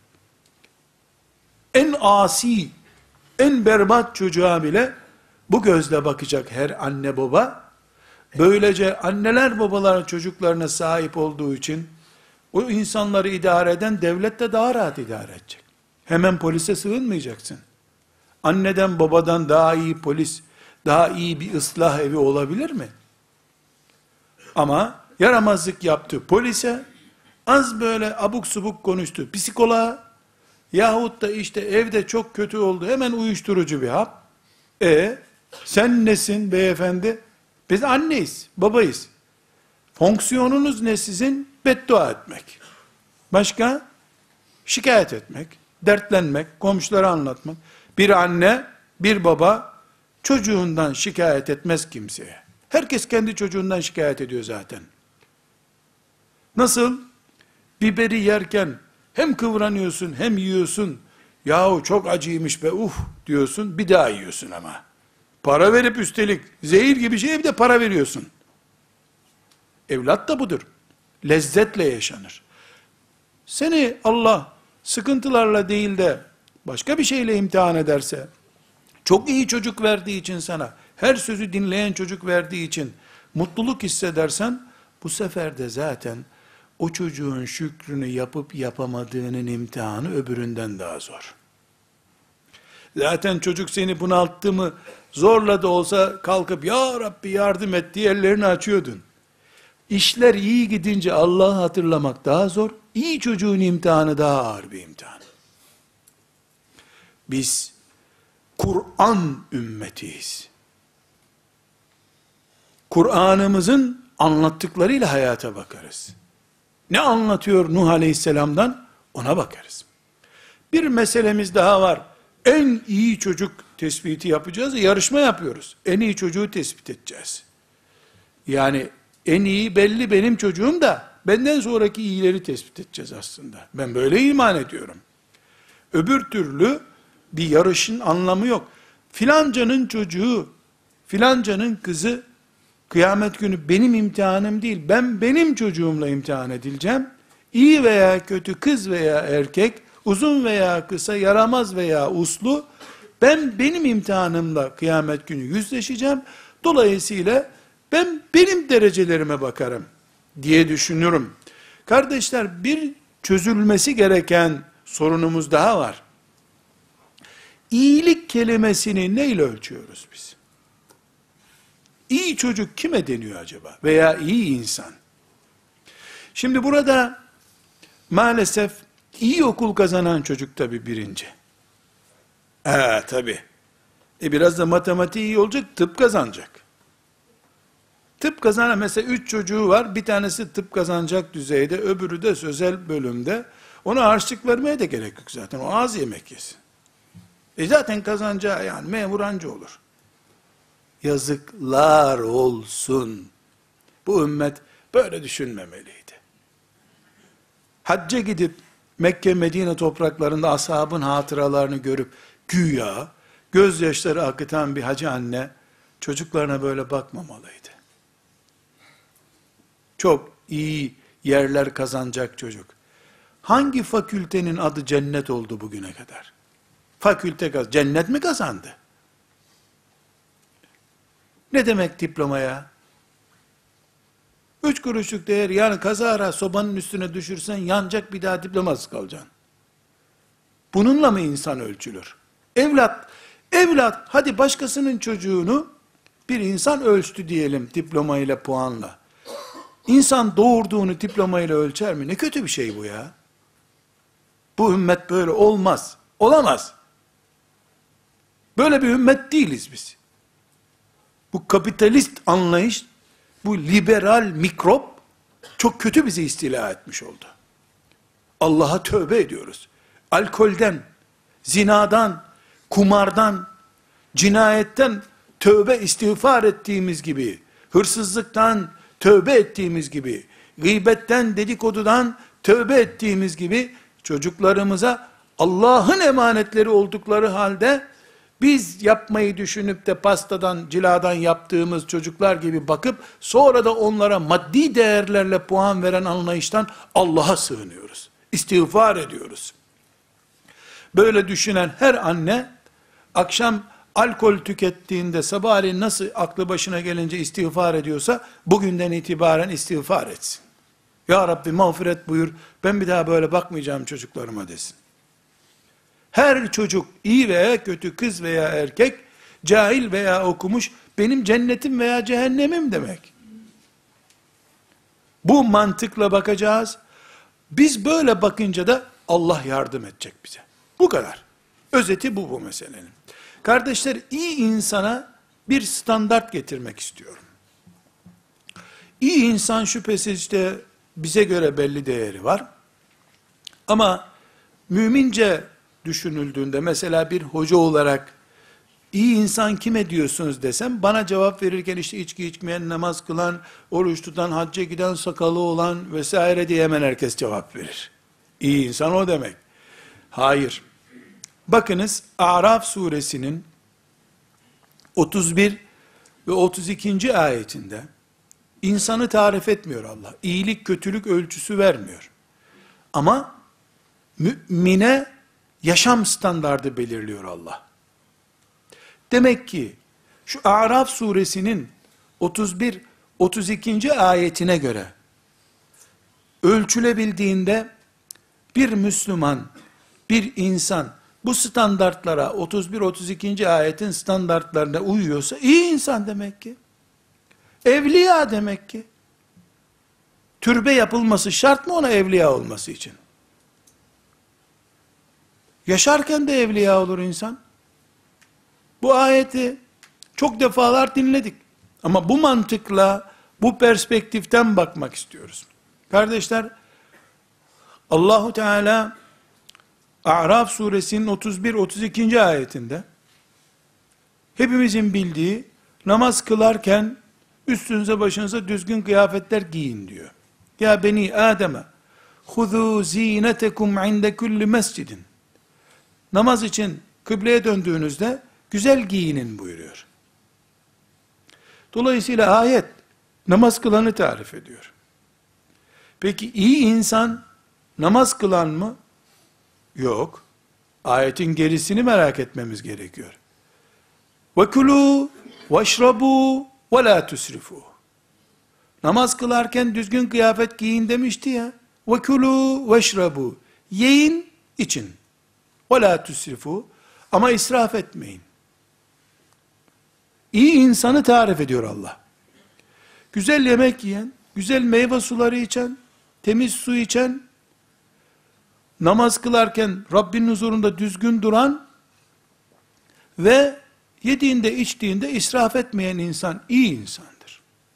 En asi, en berbat çocuğa bile bu gözle bakacak her anne baba. Böylece anneler babalar çocuklarına sahip olduğu için o insanları idare eden devlet de daha rahat idare edecek. Hemen polise sığınmayacaksın. Anneden babadan daha iyi polis, daha iyi bir ıslah evi olabilir mi? Ama yaramazlık yaptı polise, az böyle abuk subuk konuştu psikoloğa, yahut da işte evde çok kötü oldu, hemen uyuşturucu bir hap. Sen nesin beyefendi? Biz anneyiz, babayız. Fonksiyonunuz ne sizin? Beddua etmek. Başka? Şikayet etmek, dertlenmek, komşulara anlatmak. Bir anne, bir baba çocuğundan şikayet etmez kimseye. Herkes kendi çocuğundan şikayet ediyor zaten. Nasıl? Biberi yerken hem kıvranıyorsun hem yiyorsun. Yahu çok acıymış be diyorsun, bir daha yiyorsun ama. Para verip üstelik zehir gibi şeye bir de para veriyorsun. Evlat da budur. Lezzetle yaşanır. Seni Allah sıkıntılarla değil de başka bir şeyle imtihan ederse, çok iyi çocuk verdiği için sana, her sözü dinleyen çocuk verdiği için mutluluk hissedersen, bu sefer de zaten o çocuğun şükrünü yapıp yapamadığının imtihanı öbüründen daha zor. Zaten çocuk seni bunalttı mı, zorla da olsa kalkıp ya Rabbi yardım et diye ellerini açıyordun. İşler iyi gidince Allah'ı hatırlamak daha zor, iyi çocuğun imtihanı daha ağır bir imtihan. Biz Kur'an ümmetiyiz. Kur'an'ımızın anlattıklarıyla hayata bakarız. Ne anlatıyor Nuh Aleyhisselam'dan? Ona bakarız. Bir meselemiz daha var. En iyi çocuk tespiti yapacağız. Yarışma yapıyoruz. En iyi çocuğu tespit edeceğiz. Yani en iyi belli benim çocuğum da benden sonraki iyileri tespit edeceğiz aslında. Ben böyle iman ediyorum. Öbür türlü bir yarışın anlamı yok. Filancanın çocuğu, filancanın kızı kıyamet günü benim imtihanım değil. Ben benim çocuğumla imtihan edileceğim. İyi veya kötü, kız veya erkek, uzun veya kısa, yaramaz veya uslu, ben benim imtihanımla kıyamet günü yüzleşeceğim. Dolayısıyla ben benim derecelerime bakarım diye düşünürüm. Kardeşler, bir çözülmesi gereken sorunumuz daha var. İyilik kelimesini neyle ölçüyoruz biz? İyi çocuk kime deniyor acaba? Veya iyi insan. Şimdi burada maalesef iyi okul kazanan çocuk tabi birinci. Tabi. Biraz da matematiği iyi olacak, tıp kazanacak. Tıp kazanan, mesela 3 çocuğu var, bir tanesi tıp kazanacak düzeyde, öbürü de sözel bölümde. Ona harçlık vermeye de gerek yok zaten, o az yemek yesin. Zaten kazanacağı yani memur anca olur. Yazıklar olsun. Bu ümmet böyle düşünmemeliydi. hacca gidip Mekke, Medine topraklarında ashabın hatıralarını görüp güya gözyaşları akıtan bir hacı anne çocuklarına böyle bakmamalıydı. Çok iyi yerler kazanacak çocuk. Hangi fakültenin adı cennet oldu bugüne kadar? Cennet mi kazandı? Ne demek diplomaya? 3 kuruşluk değer, yani kazara sobanın üstüne düşürsen yanacak, bir daha diplomasız kalacaksın. Bununla mı insan ölçülür? Evlat hadi başkasının çocuğunu bir insan ölçtü diyelim diplomayla, puanla. İnsan doğurduğunu diplomayla ölçer mi? Ne kötü bir şey bu ya. Bu ümmet böyle olmaz. Olamaz. Böyle bir ümmet değiliz biz. Bu kapitalist anlayış, bu liberal mikrop çok kötü bizi istila etmiş oldu. Allah'a tövbe ediyoruz. Alkolden, zinadan, kumardan, cinayetten tövbe istiğfar ettiğimiz gibi, hırsızlıktan tövbe ettiğimiz gibi, gıybetten, dedikodudan tövbe ettiğimiz gibi, çocuklarımıza Allah'ın emanetleri oldukları halde, biz yapmayı düşünüp de pastadan, ciladan yaptığımız çocuklar gibi bakıp, sonra da onlara maddi değerlerle puan veren anlayıştan Allah'a sığınıyoruz. İstiğfar ediyoruz. Böyle düşünen her anne, akşam alkol tükettiğinde sabahleyin nasıl aklı başına gelince istiğfar ediyorsa, bugünden itibaren istiğfar etsin. Ya Rabbi mağfiret buyur, ben bir daha böyle bakmayacağım çocuklarıma desin. Her çocuk, iyi veya kötü, kız veya erkek, cahil veya okumuş, benim cennetim veya cehennemim demek. Bu mantıkla bakacağız. Biz böyle bakınca da Allah yardım edecek bize. Bu kadar. Özeti bu meselenin. Kardeşler, iyi insana bir standart getirmek istiyorum. İyi insan şüphesiz işte bize göre belli değeri var. Ama mümince düşünüldüğünde, mesela bir hoca olarak iyi insan kime diyorsunuz desem, bana cevap verirken işte içki içmeyen, namaz kılan, oruç tutan, hacca giden, sakalı olan vesaire diye hemen herkes cevap verir. İyi insan o demek. Hayır. Bakınız, A'raf suresinin 31 ve 32. ayetinde insanı tarif etmiyor Allah. İyilik kötülük ölçüsü vermiyor. Ama mümine yaşam standardı belirliyor Allah. Demek ki şu A'raf suresinin 31-32. ayetine göre ölçülebildiğinde bir Müslüman, bir insan bu standartlara, 31-32. ayetin standartlarına uyuyorsa iyi insan demek ki. Evliya demek ki. Türbe yapılması şart mı ona evliya olması için? Yaşarken de evliya olur insan. Bu ayeti çok defalar dinledik. Ama bu mantıkla, bu perspektiften bakmak istiyoruz. Kardeşler, Allahu Teala A'raf suresinin 31-32. ayetinde hepimizin bildiği, namaz kılarken üstünüze başınıza düzgün kıyafetler giyin diyor. Ya beni Adem'e huzu zinetekum inde kulli mescidin. Namaz için kıbleye döndüğünüzde güzel giyinin buyuruyor. Dolayısıyla ayet namaz kılanı tarif ediyor. Peki iyi insan namaz kılan mı? Yok. Ayetin gerisini merak etmemiz gerekiyor. وَكُلُوا وَاشْرَبُوا وَلَا تُسْرِفُوا. Namaz kılarken düzgün kıyafet giyin demişti ya. وَكُلُوا وَاشْرَبُوا. Yiyin, için. وَلَا تُسْرِفُوا. Ama israf etmeyin. İyi insanı tarif ediyor Allah. Güzel yemek yiyen, güzel meyve suları içen, temiz su içen, namaz kılarken Rabbinin huzurunda düzgün duran ve yediğinde içtiğinde israf etmeyen insan iyi insandır.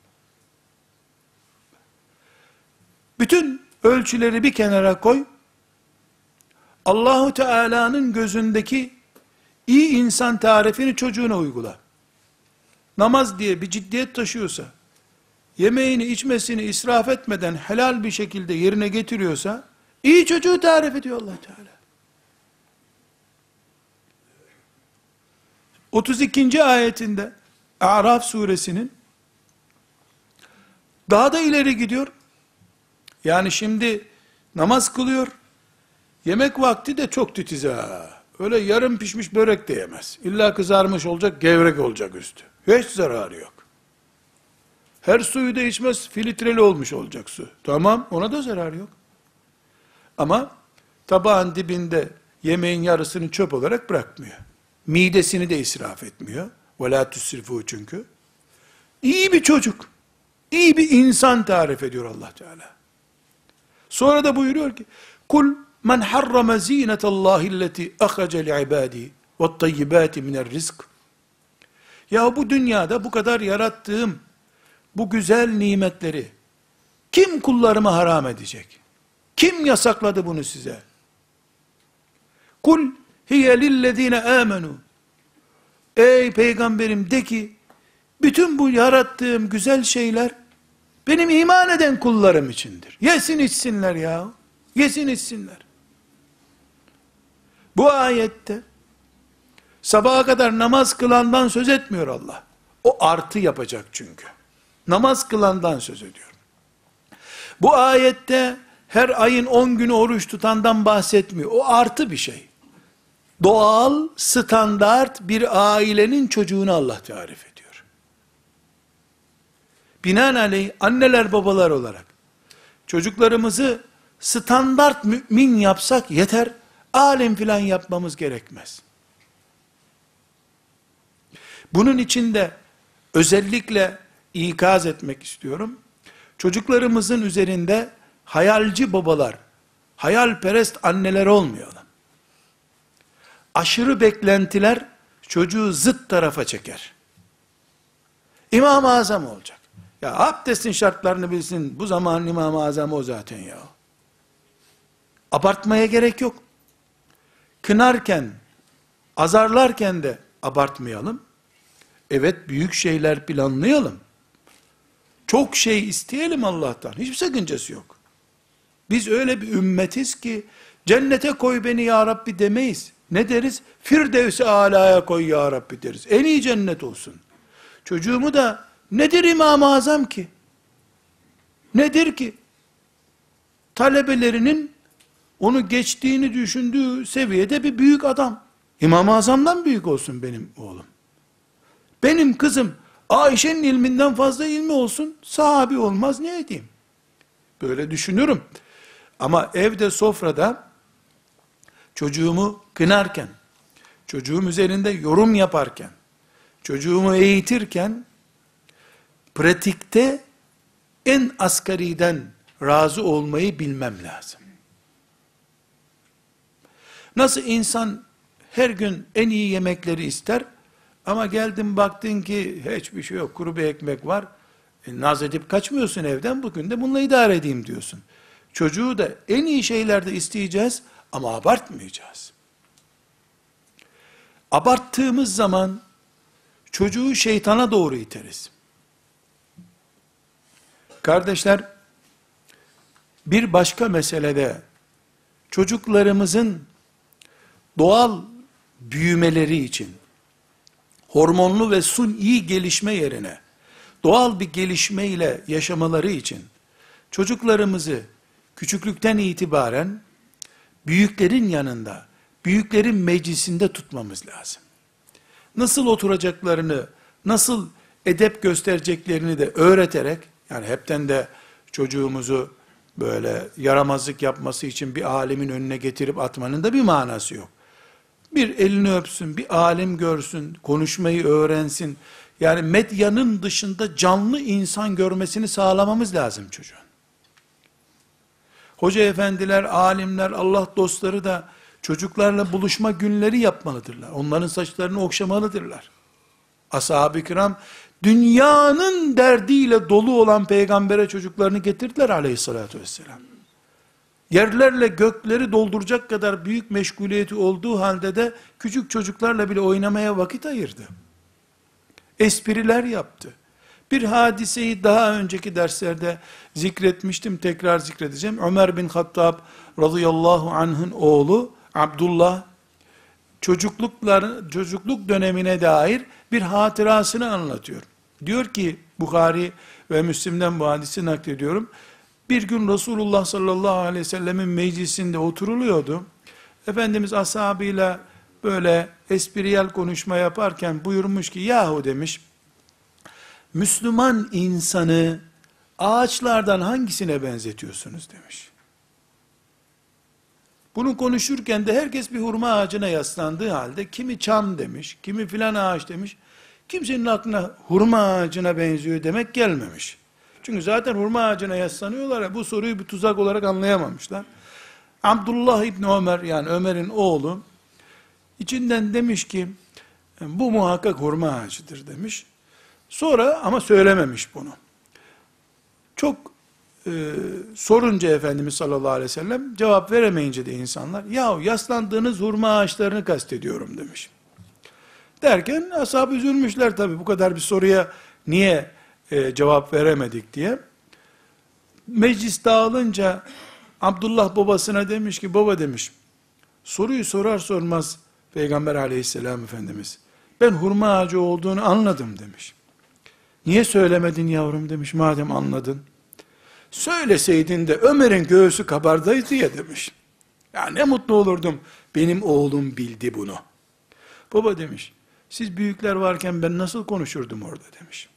Bütün ölçüleri bir kenara koy. Allahu Teala'nın gözündeki iyi insan tarifini çocuğuna uygula. Namaz diye bir ciddiyet taşıyorsa, yemeğini içmesini israf etmeden helal bir şekilde yerine getiriyorsa, İyi çocuğu tarif ediyor Allah Teala. 32. ayetinde A'raf suresinin daha da ileri gidiyor. Yani şimdi namaz kılıyor. Yemek vakti de çok titiz ha. Öyle yarım pişmiş börek de yemez. İlla kızarmış olacak, gevrek olacak üstü. Hiç zararı yok. Her suyu da içmez, filtreli olmuş olacak su. Tamam, ona da zararı yok. Ama tabağın dibinde yemeğin yarısını çöp olarak bırakmıyor. Midesini de israf etmiyor. وَلَا تُسْرِفُوا çünkü. İyi bir çocuk. İyi bir insan tarif ediyor Allah Teala. Sonra da buyuruyor ki, kul men harrama zinetallahi allati akhraca li'ibadi ve't-tayyibati mine'r-rizk. Ya bu dünyada bu kadar yarattığım bu güzel nimetleri kim kullarıma haram edecek? Kim yasakladı bunu size? Kul hiye lillezine amenu. Ey peygamberim de ki, bütün bu yarattığım güzel şeyler benim iman eden kullarım içindir. Yesin içsinler ya. Yesin içsinler. Bu ayette sabaha kadar namaz kılandan söz etmiyor Allah. O artı yapacak çünkü. Namaz kılandan söz ediyor. Bu ayette her ayın 10 günü oruç tutandan bahsetmiyor. O artı bir şey. Doğal, standart bir ailenin çocuğunu Allah tarif ediyor. Binaenaleyh anneler babalar olarak çocuklarımızı standart mümin yapsak yeter, alim filan yapmamız gerekmez. Bunun için de özellikle ikaz etmek istiyorum. Çocuklarımızın üzerinde hayalci babalar, hayalperest anneler olmayalım. Aşırı beklentiler çocuğu zıt tarafa çeker. İmam-ı Azam olacak. Ya abdestin şartlarını bilsin, bu zamanın İmam-ı Azamı o zaten ya. Abartmaya gerek yok. Kınarken, azarlarken de abartmayalım. Evet, büyük şeyler planlayalım. Çok şey isteyelim Allah'tan. Hiçbir sakıncası yok. Biz öyle bir ümmetiz ki, cennete koy beni ya Rabbi demeyiz. Ne deriz? Firdevs-i alaya koy ya Rabbi deriz. En iyi cennet olsun. Çocuğumu da, nedir İmam-ı Azam ki? Nedir ki? Talebelerinin onu geçtiğini düşündüğü seviyede bir büyük adam. İmam-ı Azam'dan büyük olsun benim oğlum. Benim kızım Ayşe'nin ilminden fazla ilmi olsun, sahabi olmaz, ne edeyim? Böyle düşünürüm. Ama evde, sofrada çocuğumu kınarken, çocuğum üzerinde yorum yaparken, çocuğumu eğitirken, pratikte en asgariden razı olmayı bilmem lazım. Nasıl insan her gün en iyi yemekleri ister, ama geldin baktın ki hiçbir şey yok, kuru bir ekmek var, naz edip kaçmıyorsun evden, bugün de bununla idare edeyim diyorsun. Çocuğu da en iyi şeylerde isteyeceğiz, ama abartmayacağız. Abarttığımız zaman, çocuğu şeytana doğru iteriz. Kardeşler, bir başka meselede, çocuklarımızın doğal büyümeleri için, hormonlu ve suni gelişme yerine, doğal bir gelişme ile yaşamaları için, çocuklarımızı küçüklükten itibaren, büyüklerin yanında, büyüklerin meclisinde tutmamız lazım. Nasıl oturacaklarını, nasıl edep göstereceklerini de öğreterek, yani hepten de çocuğumuzu böyle yaramazlık yapması için bir alimin önüne getirip atmanın da bir manası yok. Bir elini öpsün, bir alim görsün, konuşmayı öğrensin. Yani medyanın dışında canlı insan görmesini sağlamamız lazım çocuğun. Hoca efendiler, alimler, Allah dostları da çocuklarla buluşma günleri yapmalıdırlar. Onların saçlarını okşamalıdırlar. Ashab-ı kiram dünyanın derdiyle dolu olan peygambere çocuklarını getirdiler aleyhissalatü vesselam. Yerlerle gökleri dolduracak kadar büyük meşguliyeti olduğu halde de küçük çocuklarla bile oynamaya vakit ayırdı. Espriler yaptı. Bir hadiseyi daha önceki derslerde zikretmiştim, tekrar zikredeceğim. Ömer bin Hattab radıyallahu anh'ın oğlu Abdullah, çocukluk dönemine dair bir hatırasını anlatıyor. Diyor ki, Bukhari ve Müslim'den bu hadisi naklediyorum. Bir gün Resulullah sallallahu aleyhi ve sellemin meclisinde oturuluyordu. Efendimiz ashabıyla böyle espriyel konuşma yaparken buyurmuş ki, yahu demiş, Müslüman insanı ağaçlardan hangisine benzetiyorsunuz demiş. Bunu konuşurken de herkes bir hurma ağacına yaslandığı halde, kimi çam demiş, kimi filan ağaç demiş, kimsenin aklına hurma ağacına benziyor demek gelmemiş. Çünkü zaten hurma ağacına yaslanıyorlar ya, bu soruyu bir tuzak olarak anlayamamışlar. Abdullah İbni Ömer, yani Ömer'in oğlu, içinden demiş ki, bu muhakkak hurma ağacıdır demiş. Sonra ama söylememiş bunu. Çok sorunca Efendimiz sallallahu aleyhi ve sellem, cevap veremeyince de insanlar, yahu yaslandığınız hurma ağaçlarını kastediyorum demiş. Derken ashab üzülmüşler tabi, bu kadar bir soruya niye cevap veremedik diye. Meclis dağılınca Abdullah babasına demiş ki, baba demiş, soruyu sorar sormaz Peygamber aleyhisselam Efendimiz, ben hurma ağacı olduğunu anladım demiş. Niye söylemedin yavrum demiş, madem anladın. Söyleseydin de Ömer'in göğsü kabardaydı ya demiş. Ya ne mutlu olurdum, benim oğlum bildi bunu. Baba demiş, siz büyükler varken ben nasıl konuşurdum orada demiş.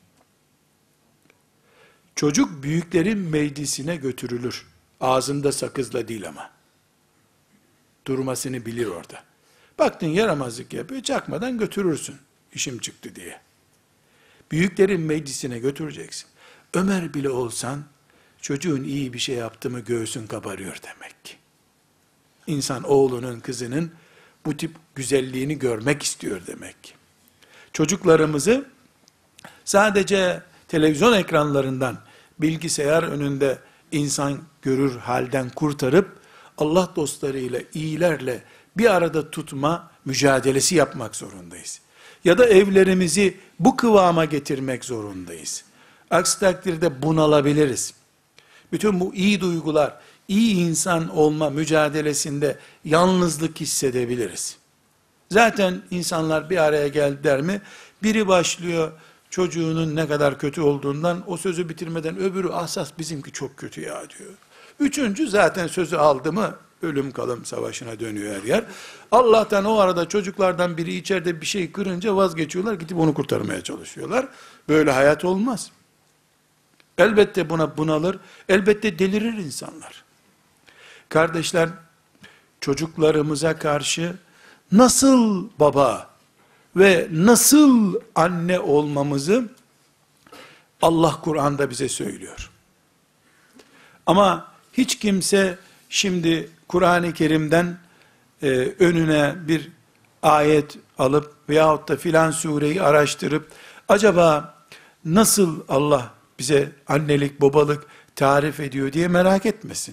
Çocuk büyüklerin meclisine götürülür. Ağzında sakızla değil ama. Durmasını bilir orada. Baktın yaramazlık yapıyor, çakmadan götürürsün. İşim çıktı diye. Büyüklerin meclisine götüreceksin. Ömer bile olsan, çocuğun iyi bir şey yaptı mı göğsün kabarıyor demek ki. İnsan oğlunun, kızının bu tip güzelliğini görmek istiyor demek ki. Çocuklarımızı sadece televizyon ekranlarından, bilgisayar önünde insan görür halden kurtarıp, Allah dostlarıyla, iyilerle bir arada tutma mücadelesi yapmak zorundayız. Ya da evlerimizi bu kıvama getirmek zorundayız. Aksi takdirde bunalabiliriz. Bütün bu iyi duygular, iyi insan olma mücadelesinde yalnızlık hissedebiliriz. Zaten insanlar bir araya geldiler mi, biri başlıyor çocuğunun ne kadar kötü olduğundan, o sözü bitirmeden öbürü, asas bizimki çok kötü ya diyor. Üçüncü zaten sözü aldı mı, ölüm kalım savaşına dönüyor her yer. Allah'tan o arada çocuklardan biri içeride bir şey kırınca vazgeçiyorlar, gidip onu kurtarmaya çalışıyorlar. Böyle hayat olmaz. Elbette buna bunalır, elbette delirir insanlar. Kardeşler, çocuklarımıza karşı nasıl baba ve nasıl anne olmamızı Allah Kur'an'da bize söylüyor. Ama hiç kimse şimdi Kur'an-ı Kerim'den önüne bir ayet alıp veyahut da filan sureyi araştırıp acaba nasıl Allah bize annelik, babalık tarif ediyor diye merak etmesin.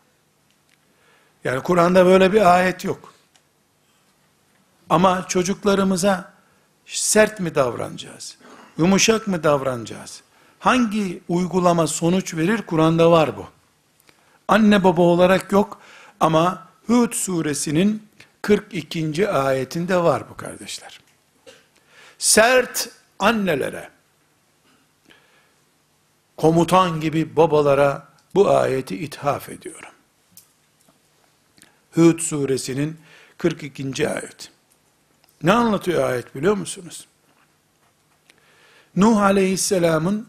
Yani Kur'an'da böyle bir ayet yok. Ama çocuklarımıza sert mi davranacağız? Yumuşak mı davranacağız? Hangi uygulama sonuç verir? Kur'an'da var bu. Anne baba olarak yok ama Hud suresinin 42. ayetinde var bu kardeşler. Sert annelere, komutan gibi babalara bu ayeti ithaf ediyorum. Hud suresinin 42. ayet. Ne anlatıyor ayet biliyor musunuz? Nuh aleyhisselamın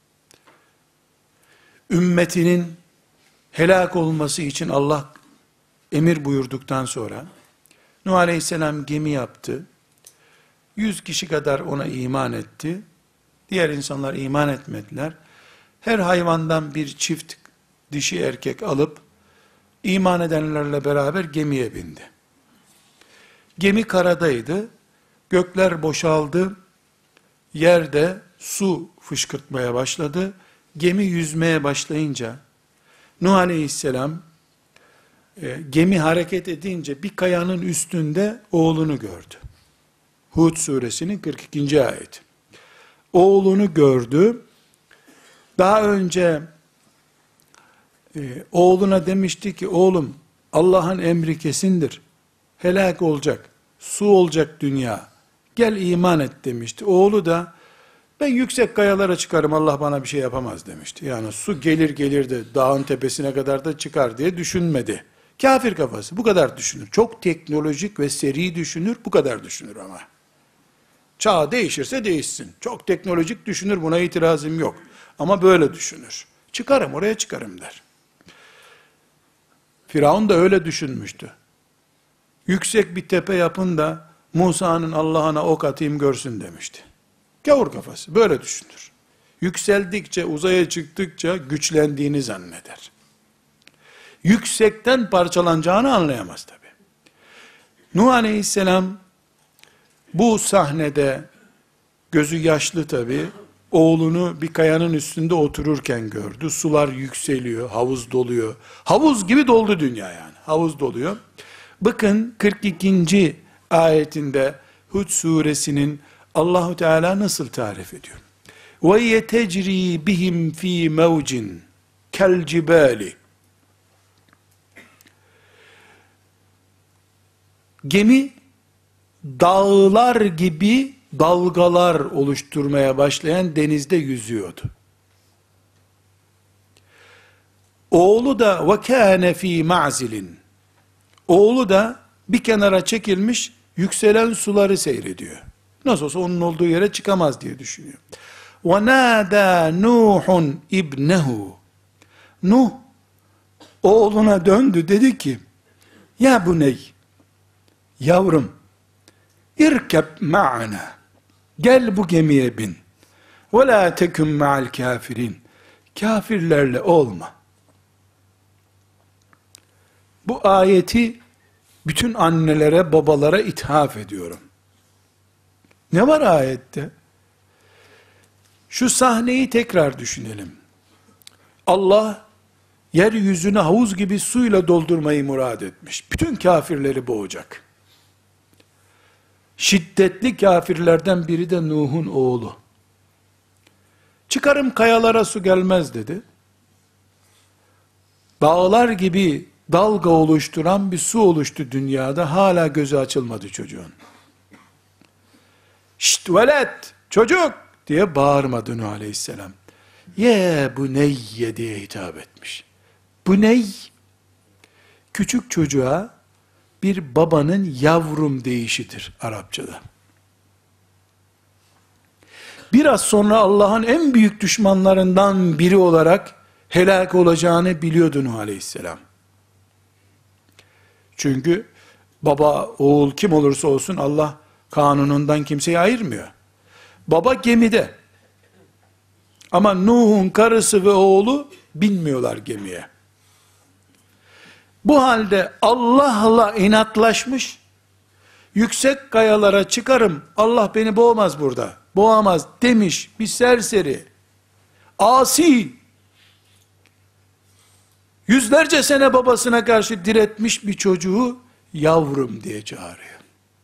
ümmetinin helak olması için Allah emir buyurduktan sonra Nuh aleyhisselam gemi yaptı. 100 kişi kadar ona iman etti. Diğer insanlar iman etmediler. Her hayvandan bir çift dişi erkek alıp iman edenlerle beraber gemiye bindi. Gemi karadaydı. Gökler boşaldı. Yerde su fışkırtmaya başladı. Gemi yüzmeye başlayınca Nuh aleyhisselam gemi hareket edince bir kayanın üstünde oğlunu gördü. Hud suresinin 42. ayet. Oğlunu gördü. Daha önce oğluna demişti ki, oğlum Allah'ın emri kesindir. Helak olacak, su olacak dünya. Gel iman et demişti. Oğlu da ben yüksek kayalara çıkarım, Allah bana bir şey yapamaz demişti. Yani su gelir gelir de dağın tepesine kadar da çıkar diye düşünmedi. Kafir kafası bu kadar düşünür. Çok teknolojik ve seri düşünür, bu kadar düşünür ama. Çağ değişirse değişsin. Çok teknolojik düşünür, buna itirazım yok. Ama böyle düşünür. Çıkarım, oraya çıkarım der. Firavun da öyle düşünmüştü. Yüksek bir tepe yapın da Musa'nın Allah'ına ok atayım görsün demişti. Gavur kafası böyle düşünür. Yükseldikçe, uzaya çıktıkça güçlendiğini zanneder. Yüksekten parçalanacağını anlayamaz tabi. Nuh Aleyhisselam bu sahnede gözü yaşlı tabi, oğlunu bir kayanın üstünde otururken gördü. Sular yükseliyor, havuz doluyor. Havuz gibi doldu dünya yani. Havuz doluyor. Bakın 42. ayetinde Hud suresinin Allahu Teala nasıl tarif ediyor? Ve yetecri bihim fi mevcin kel cibali. Gemi dağlar gibi dalgalar oluşturmaya başlayan denizde yüzüyordu. Oğlu da ve kâne fî ma'zilin. Oğlu da bir kenara çekilmiş yükselen suları seyrediyor. Nasıl olsa onun olduğu yere çıkamaz diye düşünüyor. وَنَادَى نُوحٌ ibnehu. Nuh oğluna döndü, dedi ki ya buney, yavrum, irkeb ma'ana, gel bu gemiye bin, ve la tekun ma'al kafirin, kafirlerle olma. Bu ayeti bütün annelere, babalara ithaf ediyorum. Ne var ayette? Şu sahneyi tekrar düşünelim. Allah yeryüzüne havuz gibi suyla doldurmayı murad etmiş. Bütün kafirleri boğacak. Şiddetli kafirlerden biri de Nuh'un oğlu. Çıkarım kayalara su gelmez dedi. Dağlar gibi dalga oluşturan bir su oluştu dünyada, hala gözü açılmadı çocuğun. Şşt velet, çocuk diye bağırmadı Nuh Aleyhisselam. Ye bu neyye diye hitap etmiş. Bu ney, küçük çocuğa bir babanın yavrum deyişidir Arapçada. Biraz sonra Allah'ın en büyük düşmanlarından biri olarak helak olacağını biliyordu Nuh Aleyhisselam. Çünkü baba, oğul kim olursa olsun Allah kanunundan kimseyi ayırmıyor. Baba gemide. Ama Nuh'un karısı ve oğlu binmiyorlar gemiye. Bu halde Allah'la inatlaşmış, yüksek kayalara çıkarım, Allah beni boğmaz burada, boğamaz demiş bir serseri, asi, yüzlerce sene babasına karşı diretmiş bir çocuğu yavrum diye çağırıyor.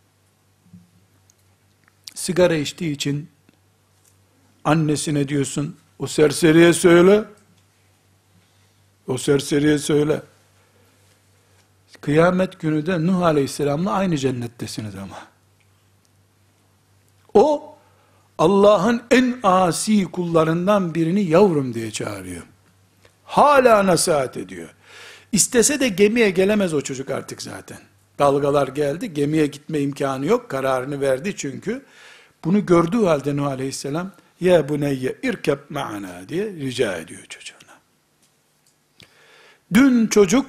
Sigara içtiği için annesine diyorsun, o serseriye söyle, o serseriye söyle. Kıyamet günü de Nuh Aleyhisselam'la aynı cennettesiniz ama. O, Allah'ın en asi kullarından birini yavrum diye çağırıyor. Hala nasihat ediyor. İstese de gemiye gelemez o çocuk artık zaten. Dalgalar geldi, gemiye gitme imkanı yok, kararını verdi çünkü. Bunu gördüğü halde Nuh Aleyhisselam, ya buneyye irkeb ma'ana diye rica ediyor çocuğuna. Dün çocuk,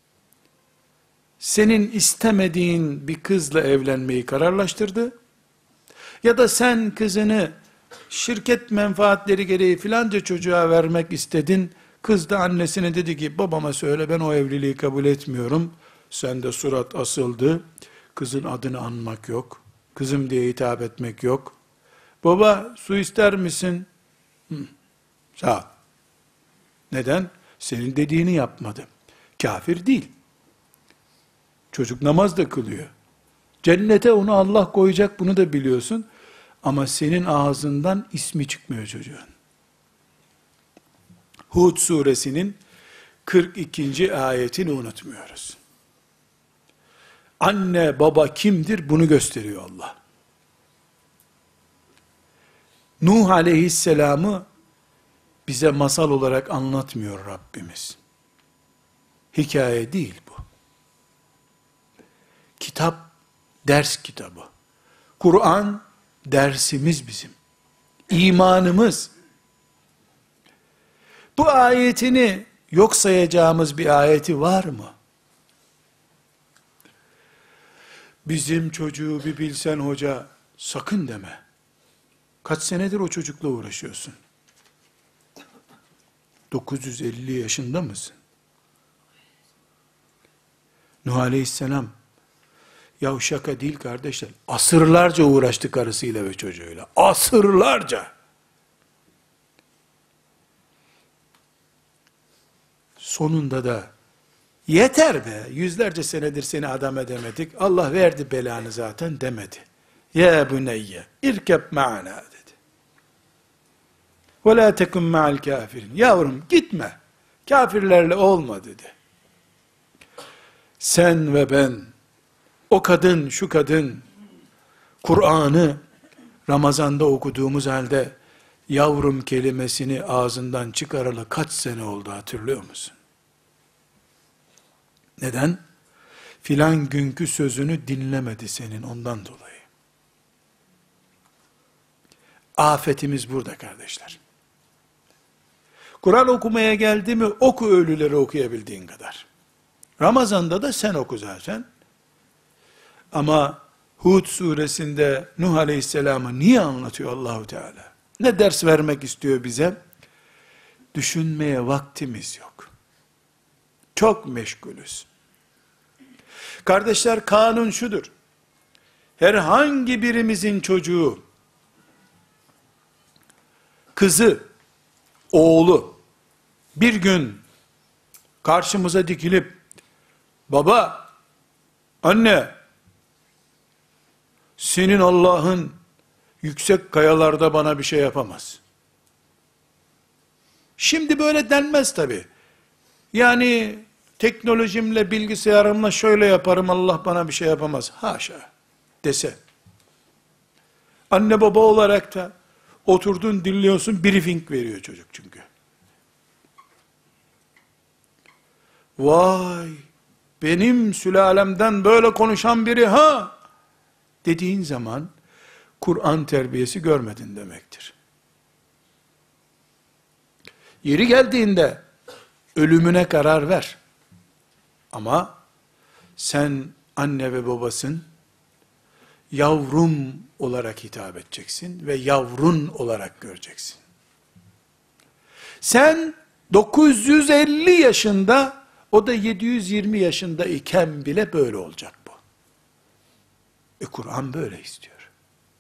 senin istemediğin bir kızla evlenmeyi kararlaştırdı, ya da sen kızını şirket menfaatleri gereği filanca çocuğa vermek istedin, kız da annesine dedi ki, babama söyle ben o evliliği kabul etmiyorum, sende surat asıldı, kızın adını anmak yok, kızım diye hitap etmek yok, baba su ister misin? Sağ ol. Neden? Senin dediğini yapmadı. Kafir değil. Çocuk namaz da kılıyor. Cennete onu Allah koyacak, bunu da biliyorsun. Ama senin ağzından ismi çıkmıyor çocuğun. Hud suresinin 42. ayetini unutmuyoruz. Anne baba kimdir bunu gösteriyor Allah. Nuh aleyhisselamı bize masal olarak anlatmıyor Rabbimiz. Hikaye değil bu. Kitap, ders kitabı. Kur'an dersimiz bizim. İmanımız. Bu ayetini yok sayacağımız bir ayeti var mı? Bizim çocuğu bir bilsen hoca, sakın deme. Kaç senedir o çocukla uğraşıyorsun? 950 yaşında mısın? Nuh Aleyhisselam, ya şaka değil kardeşler, asırlarca uğraştı karısıyla ve çocuğuyla. Asırlarca. Sonunda da, yeter be, yüzlerce senedir seni adam edemedik, Allah verdi belanı zaten demedi. Ya buneyye, irkeb ma'ana dedi. Ve la tekun ma'al kafirin. Yavrum gitme, kafirlerle olma dedi. Sen ve ben, o kadın, şu kadın, Kur'an'ı Ramazan'da okuduğumuz halde, yavrum kelimesini ağzından çıkaralı kaç sene oldu hatırlıyor musun? Neden? Filan günkü sözünü dinlemedi senin ondan dolayı. Afetimiz burada kardeşler. Kur'an okumaya geldi mi oku ölüleri okuyabildiğin kadar. Ramazan'da da sen oku zaten. Ama Hud suresinde Nuh Aleyhisselam'ı niye anlatıyor Allahu Teala? Ne ders vermek istiyor bize? Düşünmeye vaktimiz yok. Çok meşgulüz. Kardeşler, kanun şudur. Herhangi birimizin çocuğu, kızı, oğlu bir gün karşımıza dikilip baba, anne, senin Allah'ın yüksek kayalarda bana bir şey yapamaz. Şimdi böyle denmez tabi. Yani teknolojimle, bilgisayarımla şöyle yaparım, Allah bana bir şey yapamaz. Haşa dese. Anne baba olarak da oturdun dinliyorsun, briefing veriyor çocuk çünkü. Vay, benim sülalemden böyle konuşan biri ha dediğin zaman Kur'an terbiyesi görmedin demektir. Yeri geldiğinde ölümüne karar ver. Ama sen anne ve babasın, yavrum olarak hitap edeceksin ve yavrun olarak göreceksin. Sen 950 yaşında, o da 720 yaşında iken bile böyle olacak bu. Kur'an böyle istiyor.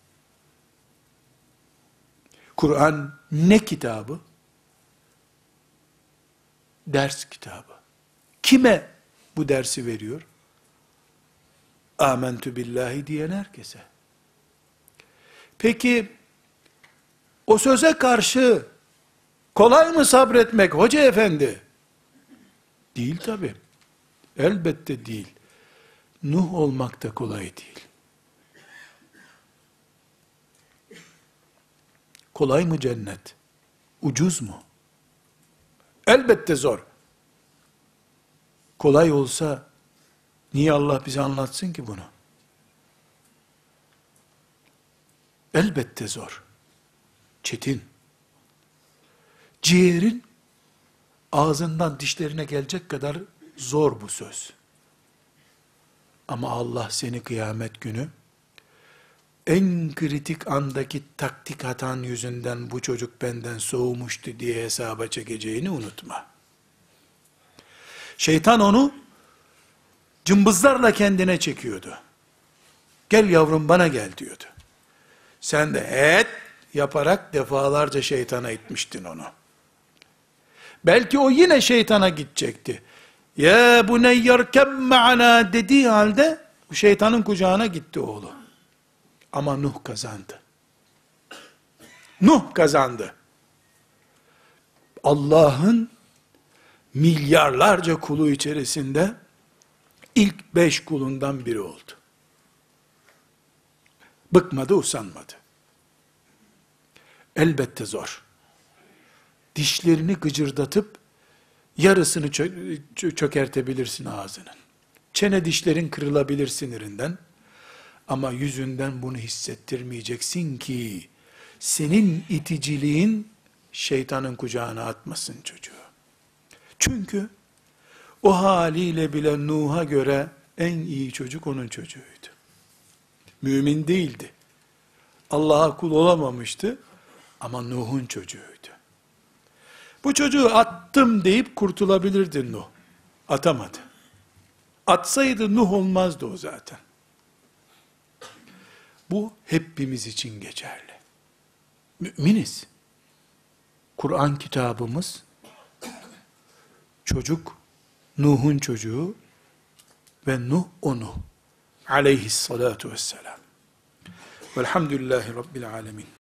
Kur'an ne kitabı? Ders kitabı. Kime bu dersi veriyor? Âmentü billahi diyen herkese. Peki, o söze karşı kolay mı sabretmek hoca efendi? Değil tabi. Elbette değil. Nuh olmak da kolay değil. Kolay mı cennet? Ucuz mu? Elbette zor. Kolay olsa, niye Allah bize anlatsın ki bunu? Elbette zor. Çetin. Ciğerin ağzından dişlerine gelecek kadar zor bu söz. Ama Allah seni kıyamet günü en kritik andaki taktik hatan yüzünden bu çocuk benden soğumuştu diye hesaba çekeceğini unutma. Şeytan onu cımbızlarla kendine çekiyordu. Gel yavrum bana gel diyordu. Sen de et yaparak defalarca şeytana itmiştin onu. Belki o yine şeytana gidecekti. Ya buneyyerkeb ma'ana dediği halde şeytanın kucağına gitti oğlu. Ama Nuh kazandı. Nuh kazandı. Allah'ın milyarlarca kulu içerisinde ilk 5 kulundan biri oldu. Bıkmadı, usanmadı. Elbette zor. Dişlerini gıcırdatıp yarısını çökertebilirsin ağzının. Çene dişlerin kırılabilir sinirinden. Ama yüzünden bunu hissettirmeyeceksin ki senin iticiliğin şeytanın kucağına atmasın çocuğu. Çünkü o haliyle bile Nuh'a göre en iyi çocuk onun çocuğuydu. Mümin değildi. Allah'a kul olamamıştı ama Nuh'un çocuğuydu. Bu çocuğu attım deyip kurtulabilirdi Nuh. Atamadı. Atsaydı Nuh olmazdı o zaten. Bu hepimiz için geçerli. Müminiz. Kur'an kitabımız çocuk Nuh'un çocuğu ve Nuh o Nuh. Aleyhissalatu vesselam. Velhamdülillahi Rabbil alemin.